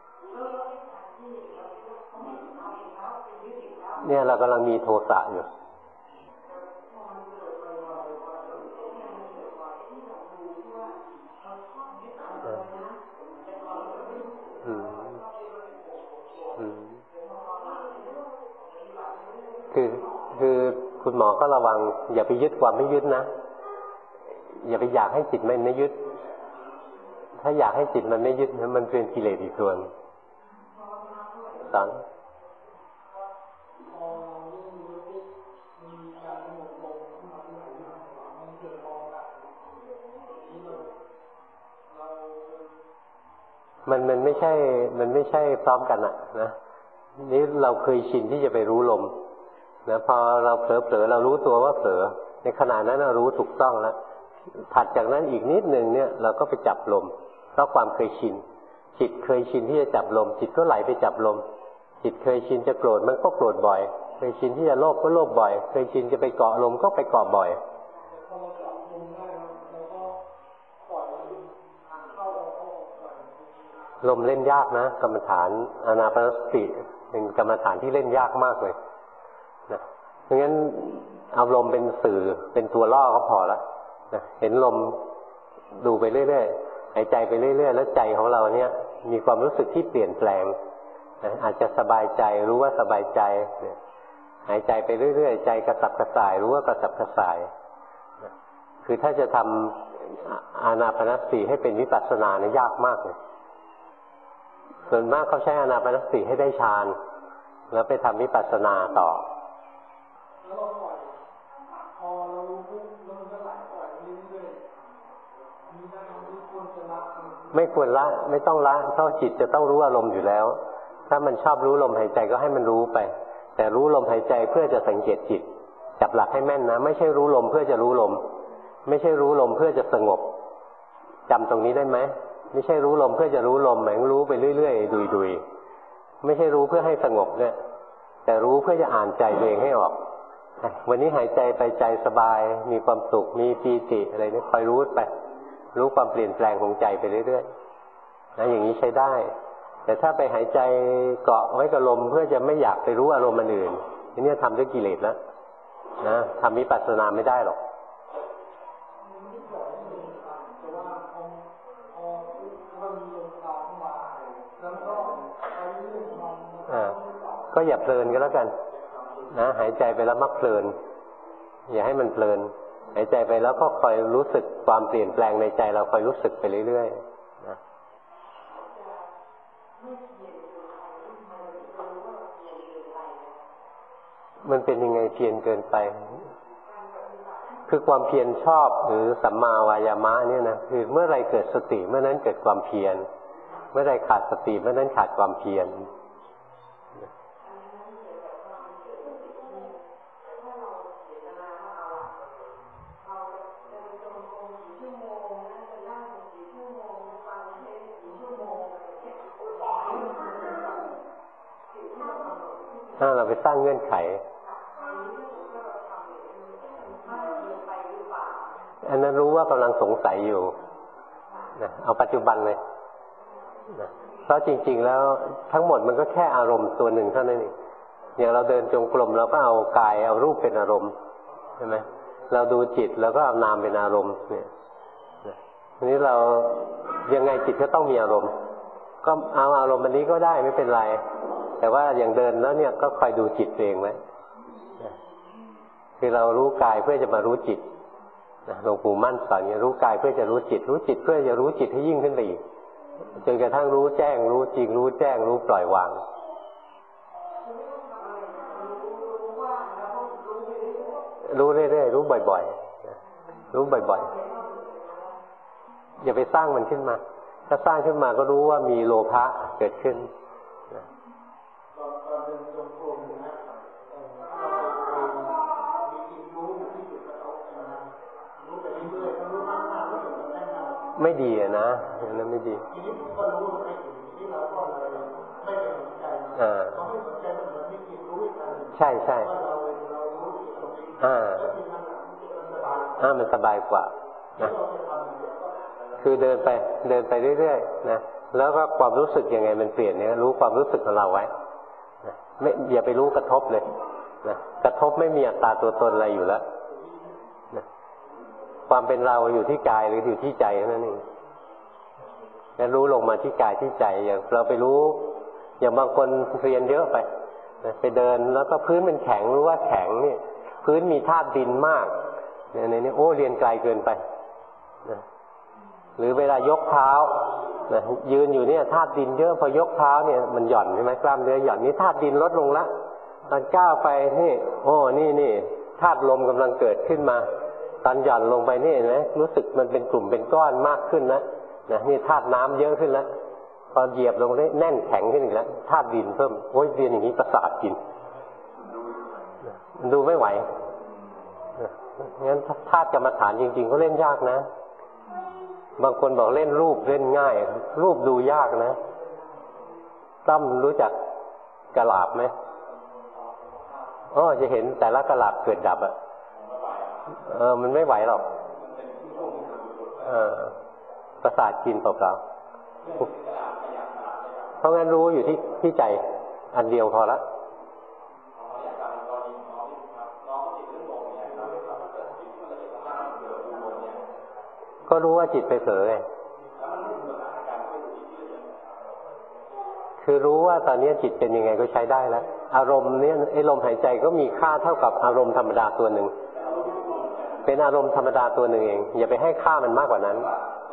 เนี่ยเรากำลังมีโทสะอยู่คือคุณหมอก็ระวังอย่าไปยึดความไม่ยึดนะอย่าไปอยากให้จิตมันไม่ยึดถ้าอยากให้จิตมันไม่ยึดมันเป็นกิเลสอีกส่วนสอนมันไม่ใช่พร้อมกันนะนี่เราเคยชินที่จะไปรู้ลมนะพอเราเผลอเรารู้ตัวว่าเผลอในขณะนั้นเรารู้ถูกต้องแล้วถัดจากนั้นอีกนิดหนึ่งเนี่ยเราก็ไปจับลมเพราะความเคยชินจิตเคยชินที่จะจับลมจิตก็ไหลไปจับลมจิตเคยชินจะโกรธมันก็โกรธบ่อยเคยชินที่จะโลภก็โลภบ่อยเคยชินจะไปเกาะลมก็ไปเกาะบ่อยลมเล่นยากนะกรรมฐานอานาปานสติเป็นกรรมฐานที่เล่นยากมากเลยนะเพราะงั้นเอาลมเป็นสื่อเป็นตัวล่อก็พอละนะเห็นลมดูไปเรื่อยๆหายใจไปเรื่อยๆแล้วใจของเราเนี่ยมีความรู้สึกที่เปลี่ยนแปลงนะอาจจะสบายใจรู้ว่าสบายใจนะหายใจไปเรื่อยๆใจกระสับกระส่ายรู้ว่ากระสับกระส่ายนะคือถ้าจะทำอานาปานสติให้เป็นวิปัสสนาเนี่ยยากมากเลยส่วนมากเขาใช้อานาปานสติให้ได้ฌานแล้วไปทำวิปัสสนาต่อไม่ควรละไม่ต้องละเพราะจิตจะต้องรู้อารมณ์อยู่แล้วถ้ามันชอบรู้ลมหายใจก็ให้มันรู้ไปแต่รู้ลมหายใจเพื่อจะสังเกตจิตใจจับหลักให้แม่นนะไม่ใช่รู้ลมเพื่อจะรู้ลมไม่ใช่รู้ลมเพื่อจะสงบจำตรงนี้ได้ไหมไม่ใช่รู้ลมเพื่อจะรู้ลมหมายรู้ไปเรื่อยๆดุยๆไม่ใช่รู้เพื่อให้สงบเนี่ยแต่รู้เพื่อจะอ่านใจตัวเองให้ออกวันนี้หายใจไปใจสบายมีความสุขมีปีติอะไรนี่คอยรู้ไปรู้ความเปลี่ยนแปลงของใจไปเรื่อยๆนะอย่างนี้ใช้ได้แต่ถ้าไปหายใจเกาะไว้กับลมเพื่อจะไม่อยากไปรู้อารมณ์อื่นนี่ทำด้วยกิเลสแล้วนะทำวิปัสสนาไม่ได้หรอกก็อย่าเพลินก็แล้วกันนะหายใจไปแล้วมักเพลินอย่าให้มันเพลินหายใจไปแล้วก็คอยรู้สึกความเปลี่ยนแปลงในใจเราคอยรู้สึกไปเรื่อยๆนะมันเป็นยังไงเพียรเกินไปคือความเพียรชอบหรือสัมมาวายามะเนี่ยนะคือเมื่อไรเกิดสติเมื่อนั้นเกิดความเพียรเมื่อไรขาดสติเมื่อนั้นขาดความเพียรเราไปสร้างเงื่อนไขอันนั้นรู้ว่ากำลังสงสัยอยู่นะเอาปัจจุบันเลยนะเพราะจริงๆแล้วทั้งหมดมันก็แค่อารมณ์ตัวหนึ่งเท่านั้นเองอย่างเราเดินจงกรมเราก็เอากายเอารูปเป็นอารมณ์ใช่ไหมเราดูจิตเราก็เอานามเป็นอารมณ์เนี่ยทีนี้เรายังไงจิตก็ต้องมีอารมณ์ก็เอาอารมณ์อันนี้ก็ได้ไม่เป็นไรแต่ว่าอย่างเดินแล้วเนี่ยก็คอยดูจิตเองไว้คือเรารู้กายเพื่อจะมารู้จิตหลวงปู่มั่นสอนรู้กายเพื่อจะรู้จิตรู้จิตเพื่อจะรู้จิตให้ยิ่งขึ้นไปอีกจนกระทั่งรู้แจ้งรู้จริงรู้แจ้งรู้ปล่อยวางรู้เรื่อยๆรู้บ่อยๆรู้บ่อยๆอย่าไปสร้างมันขึ้นมาถ้าสร้างขึ้นมาก็รู้ว่ามีโลภะเกิดขึ้นไม่ดีอะนะนั่นไม่ดีใช่ใช่มันสบายกว่านะคือเดินไปเรื่อยๆนะแล้วก็ความรู้สึกยังไงมันเปลี่ยนเนี่ยรู้ความรู้สึกของเราไว้นะไม่อย่าไปรู้กระทบเลยนะกระทบไม่มีอัตตาตัวตนอะไรอยู่แล้วนะความเป็นเราอยู่ที่กายหรืออยู่ที่ใจนั่นเองแล้วรู้ลงมาที่กายที่ใจอย่างเราไปรู้อย่างบางคนเรียนเยอะไปไปเดินแล้วก็พื้นเป็นแข็งรู้ว่าแข็งนี่พื้นมีธาตุดินมากเนี่ยโอ้เรียนไกลเกินไปนะหรือเวลายกเท้านะยืนอยู่เนี่ยธาตุดินเยอะพอยกเท้าเนี่ยมันหย่อนใช่ไหมกล้ามเนื้อหย่อนนี่ธาตุดินลดลงละตอนก้าวไปนี่โอ้นี่ธาตุลมกำลังเกิดขึ้นมาตอนหย่อนลงไปนี่เห็นไหมรู้สึกมันเป็นกลุ่มเป็นก้อนมากขึ้นนะนี่ธาตุน้ำเยอะขึ้นแล้วพอเหยียบลงได้แน่นแข็งขึ้นอีกแล้วธาตุดินเพิ่มโอ้ยเรียนอย่างนี้ประสาทกินดูไม่ไหวงั้นธาตุกรรมฐานจริงๆก็เล่นยากนะบางคนบอกเล่นรูปเล่นง่ายรูปดูยากนะตั้มรู้จักกะลาบไหมจะเห็นแต่ละกะลาบเกิดดับมันไม่ไหวหรอกประสาทกินเปล่าๆเพราะงั้นรู้อยู่ที่ใจอันเดียวพอละก็รู้ว่าจิตไปเผลอไงคือรู้ว่าตอนนี้จิตเป็นยังไงก็ใช้ได้แล้วอารมณ์เนี่ยไอ้ลมหายใจก็มีค่าเท่ากับอารมณ์ธรรมดาตัวหนึ่งเป็นอารมณ์ธรรมดาตัวหนึ่งเองอย่าไปให้ค่ามันมากกว่านั้น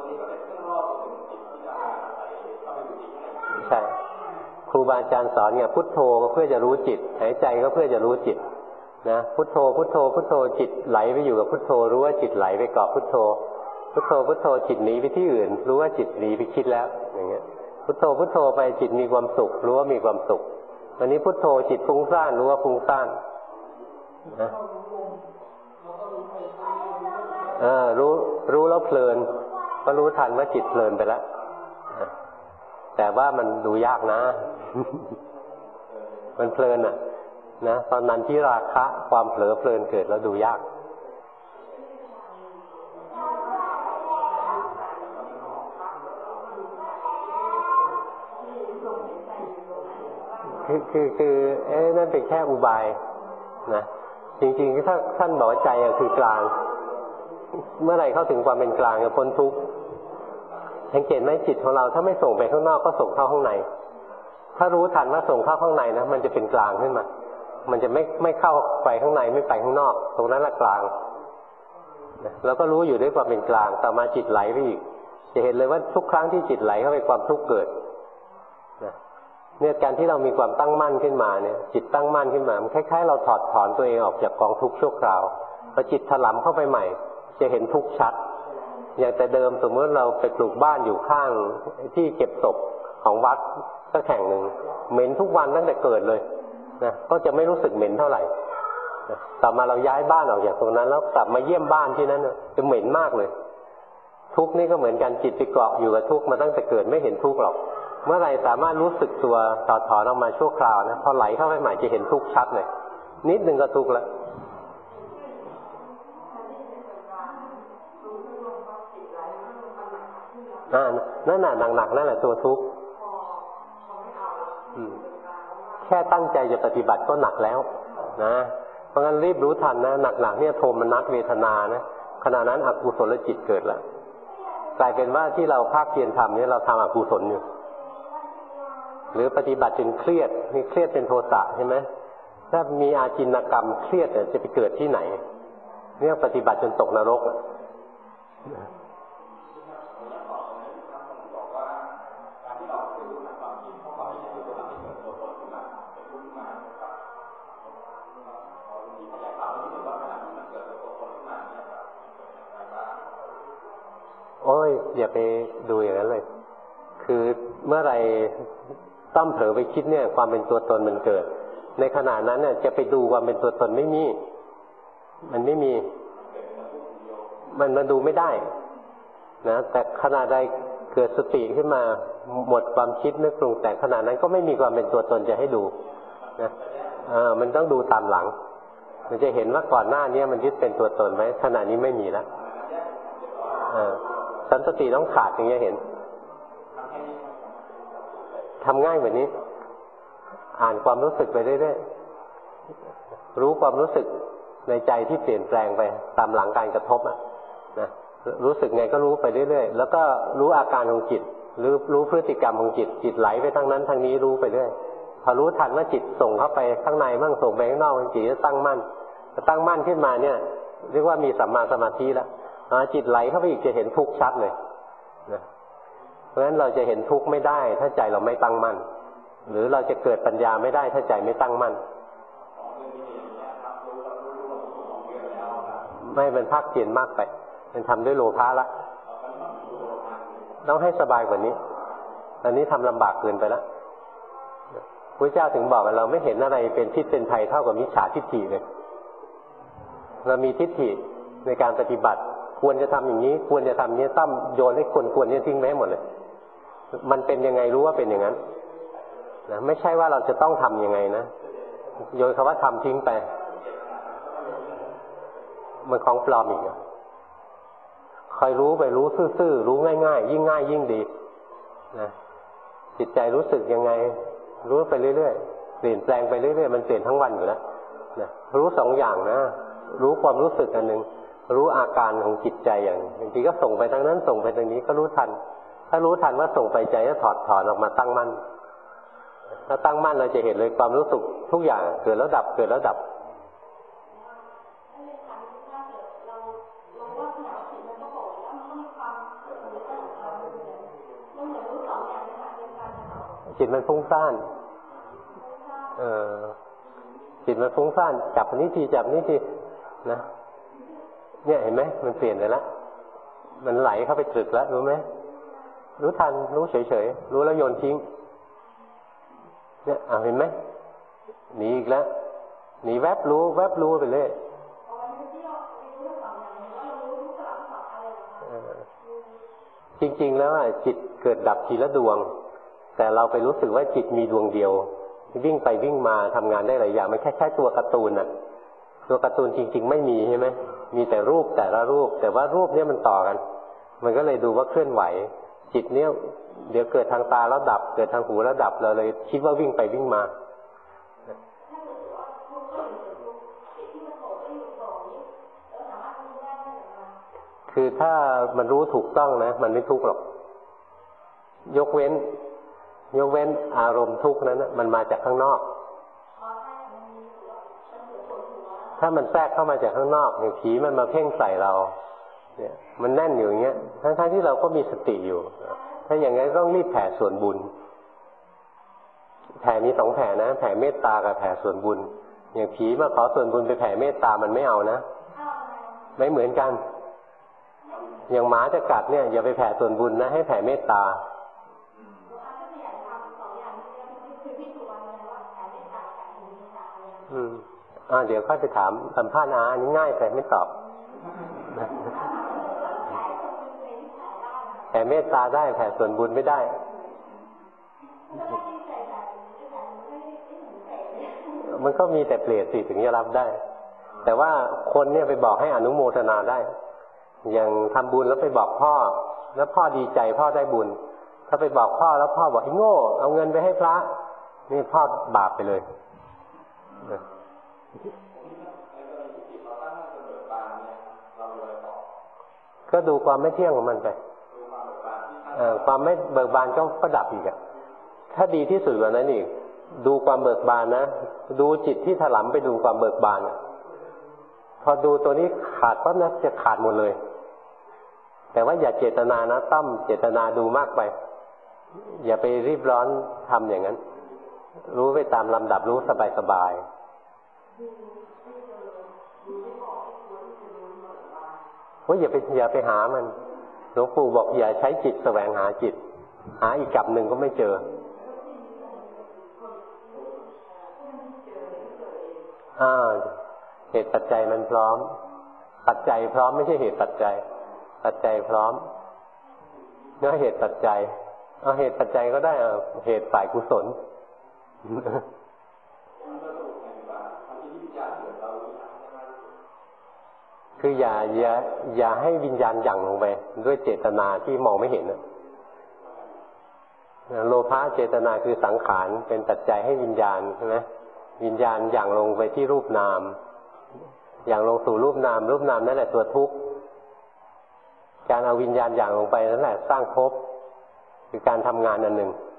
ใช่ครูบาอาจารย์สอนเนี่ยพุทโธก็เพื่อจะรู้จิตหายใจก็เพื่อจะรู้จิตนะพุทโธพุทโธพุทโธจิตไหลไปอยู่กับพุทโธรู้ว่าจิตไหลไปเกาะพุทโธพุทโธพุทโธจิตหนีไปที่อื่นรู้ว่าจิตหนีไปคิดแล้วอย่างเงี้ยพุทโธพุทโธไปจิตมีความสุขรู้ว่ามีความสุขวันนี้พุทโธจิตฟุ้งซ่านรู้ว่าฟุ้งซ่านนะรู้แล้วเพลินก็รู้ทันว่าจิตเพลินไปแล้วแต่ว่ามันดูยากนะ มันเพลินอ่ะนะตอนนั้นที่ราคะความเผลอเพลินเกิดแล้วดูยากคือนั่นเป็นแค่อุบายนะจริงๆถ้าท่านบอกว่าใจคือกลางเมื่อไหร่เข้าถึงความเป็นกลางจะพ้นทุกข์สังเกตไหมจิตของเราถ้าไม่ส่งไปข้างนอกก็ส่งเข้าข้างในถ้ารู้ทันว่าส่งเข้าข้างในนะมันจะเป็นกลางขึ้นมามันจะไม่เข้าไปข้างในไม่ไปข้างนอกตรงนั้นละกลางแล้วก็รู้อยู่ด้วยความเป็นกลางต่อมาจิตไหลไปอีกจะเห็นเลยว่าทุกครั้งที่จิตไหลเข้าไปความทุกข์เกิดเนี่ยการที่เรามีความตั้งมั่นขึ้นมาเนี่ยจิตตั้งมั่นขึ้นมามันคล้ายๆเราถอดถอนตัวเองออกจากกองทุกข์ชั่วคราวพอจิตถลำเข้าไปใหม่จะเห็นทุกข์ชัดอย่างแต่เดิมสมมติเราไปปลูกบ้านอยู่ข้างที่เก็บศพของวัดสักแห่งหนึ่งเหม็นทุกวันตั้งแต่เกิดเลยนะก็จะไม่รู้สึกเหม็นเท่าไหร่ต่อมาเราย้ายบ้านออกจากตรงนั้นแล้วกลับมาเยี่ยมบ้านที่นั้นจะเหม็นมากเลยทุกข์นี่ก็เหมือนกันจิตไปเกาะอยู่กับทุกข์มาตั้งแต่เกิดไม่เห็นทุกข์หรอกเมื่อไหร่สามารถรู้สึกตัวถอดถอนออกมาชั่วคราวนะพอไหลเข้าไปใหม่จะเห็นทุกข์ชัดเลยนิดนึงก็ทุกข์แล้วนั่นน่ะหนักๆนั่นแหละตัวทุกข์แค่ตั้งใจจะปฏิบัติก็หนักแล้วนะเพราะงั้นรีบรู้ทันนะหนักๆเนี่ยโทมนัสเวทนานะขณะนั้นอกุศลจิตเกิดแล้วกลายเป็นว่าที่เราภาคเพียรทำเนี่ยเราทำอกุศลอยู่หรือปฏิบัติจนเครียดมีเครียดเป็นโทสะใช่ไหมถ้ามีอาจินกรรมเครียดจะไปเกิดที่ไหนเนี่ยปฏิบัติจนตกนรกโอ้ยอย่าไปดูอย่างนั้นเลยคือเมื่อไรต้อมเผลอไปคิดเนี่ยความเป็นตัวตนมันเกิดในขณะนั้นเนี่ยจะไปดูความเป็นตัวตนไม่มีมันไม่มีมันดูไม่ได้นะแต่ขณะใดเกิดสติขึ้นมาหมดความคิดนึกปรุงแต่ขณะนั้นก็ไม่มีความเป็นตัวตนจะให้ดูนะมันต้องดูตามหลังมันจะเห็นว่าก่อนหน้านี้มันยึดเป็นตัวตนไหมขณะนี้ไม่มีแล้วสันติต้องขาดอย่างเงี้ยเห็นทำง่ายแบบนี้อ่านความรู้สึกไปเรื่อยๆรู้ความรู้สึกในใจที่เปลี่ยนแปลงไปตามหลังการกระทบนะรู้สึกไงก็รู้ไปเรื่อยๆแล้วก็รู้อาการของจิตรู้พฤติกรรมของจิตจิตไหลไปทางนั้นทางนี้รู้ไปเรื่อยพอรู้ทันว่าจิตส่งเข้าไปข้างในบ้างส่งไปข้างนอกจิตจะตั้งมั่นตั้งมั่นขึ้นมาเนี่ยเรียกว่ามีสัมมาสมาธิแล้วจิตไหลเข้าไปอีกจะเห็นทุกข์ชัดเลยนะเพราะฉะนั้นเราจะเห็นทุกข์ไม่ได้ถ้าใจเราไม่ตั้งมั่นหรือเราจะเกิดปัญญาไม่ได้ถ้าใจไม่ตั้งมั่นไม่เป็นภาคเพียรมากไปมันทำด้วยโลภะละต้องให้สบายกว่านี้อันนี้ทำลำบากเกินไปแล้วพระเจ้าถึงบอกว่าเราไม่เห็นอะไรเป็นพิษเป็นภัยเท่ากับมิจฉาทิฏฐิเลยเรามีทิฏฐิในการปฏิบัติควรจะทำอย่างนี้ควรจะทำนี้ตั้มโยนให้ควรเนี่ยทิ้งแม้หมดเลยมันเป็นยังไงรู้ว่าเป็นอย่างนั้นนะไม่ใช่ว่าเราจะต้องทำยังไงนะโยนคำว่าทำทิ้งไปมันของปลอมอีกคอยรู้ไปรู้ซื่อๆรู้ง่ายๆยิ่งง่ายยิ่งดีนะจิตใจรู้สึกยังไงรู้ไปเรื่อยๆเปลี่ยนแปลงไปเรื่อยๆมันเปลี่ยนทั้งวันอยู่แล้วนะรู้สองอย่างนะรู้ความรู้สึกอันหนึ่งรู้อาการของจิตใจอย่างบางทีก็ส่งไปทางนั้นส่งไปทางนี้ก็รู้ทันถ้ารู้ทันว่าส่งไปใจก็ถอดถอนออกมาตั้งมั่นถ้าตั้งมั่นเราจะเห็นเลยความรู้สึกทุกอย่างเกิดแล้วดับเกิดแล้วดับจิตมันฟุ้งซ่านจิตมันฟุ้งซ่านจับนี้ทีจับนี้ทีนะเนี่ยเห็นไหมมันเปลี่ยนไปแล้วมันไหลเข้าไปตรึกแล้วรู้ไหมรู้ทันรู้เฉยๆรู้แล้วโยนทิ้งเนี่ยเห็นไหมหนีอีกแล้วหนีแวบรู้ไปเลยจริงๆแล้วจิตเกิดดับทีละดวงแต่เราไปรู้สึกว่าจิตมีดวงเดียววิ่งไปวิ่งมาทำงานได้หลายอย่างมันแค่ตัวการ์ตูนน่ะตัวการ์ตูนจริงๆไม่มีใช่ไหมมีแต่รูปแต่ละรูปแต่ว่ารูปเนี้ยมันต่อกันมันก็เลยดูว่าเคลื่อนไหวจิตเนี้ยเดี๋ยวเกิดทางตาแล้วดับเกิดทางหูแล้วดับเราเลยคิดว่าวิ่งไปวิ่งมาคือถ้ามันรู้ถูกต้องนะมันไม่ทุกข์หรอกยกเว้นอารมณ์ทุกข์นั้นมันมาจากข้างนอกถ้ามันแทรกเข้ามาจากข้างนอกอย่างผีมันมาเพ่งใส่เราเนี่ยมันแน่นอยู่อย่างเงี้ยทั้งที่เราก็มีสติอยู่ถ้าอย่างงั้นต้องรีบแผ่ส่วนบุญแผ่มี2แผ่นะแผ่เมตตากับแผ่ส่วนบุญอย่างผีมาขอส่วนบุญไปแผ่เมตตามันไม่เอานะไม่เหมือนกันอย่างหมาจะกัดเนี่ยอย่าไปแผ่ส่วนบุญนะให้แผ่เมตตาเดี๋ยวค่อยไปถามสัมภาษณ์อันนี้ง่ายไปไม่ตอบแผ่เมตตาได้แผ่ส่วนบุญไม่ได้มันก็มีแต่เปรตสิถึงจะรับได้แต่ว่าคนเนี่ยไปบอกให้อนุโมทนาได้อย่างทำบุญแล้วไปบอกพ่อแล้วพ่อดีใจพ่อได้บุญถ้าไปบอกพ่อแล้วพ่อบอกไอ้โง่เอาเงินไปให้พระนี่พ่อบาปไปเลยก็ดูความไม่เที่ยงของมันไปความไม่เบิกบานก็ดับอีกอ่ะถ้าดีที่สุดกว่านั้นอีกดูความเบิกบานนะดูจิตที่ถลำไปดูความเบิกบานพอดูตัวนี้ขาดปั๊บนะจะขาดหมดเลยแต่ว่าอย่าเจตนานะตั้มเจตนาดูมากไปอย่าไปรีบร้อนทำอย่างนั้นรู้ไปตามลำดับรู้สบายๆว่าอย่าไปหามันหลวงปู่บอกอย่าใช้จิตแสวงหาจิตหาอีกกลับหนึ่งก็ไม่เจอเหตุปัจจัยมันพร้อมปัจจัยพร้อมไม่ใช่เหตุปัจจัยปัจจัยพร้อมเนื้อเหตุปัจจัยเอาเหตุปัจจัยก็ได้เหตุฝ่ายกุศลคืออย่าให้วิญญาณหยั่งลงไปด้วยเจตนาที่มองไม่เห็นโลภะเจตนาคือสังขารเป็นปัจจัยให้วิญญาณใช่ไหมวิญญาณหยั่งลงไปที่รูปนามอย่างลงสู่รูปนามนั่นแหละตัวทุกข์การเอาวิญญาณอย่างลงไปนั่นแหละสร้างภพคือการทำงานอันหนึ่ง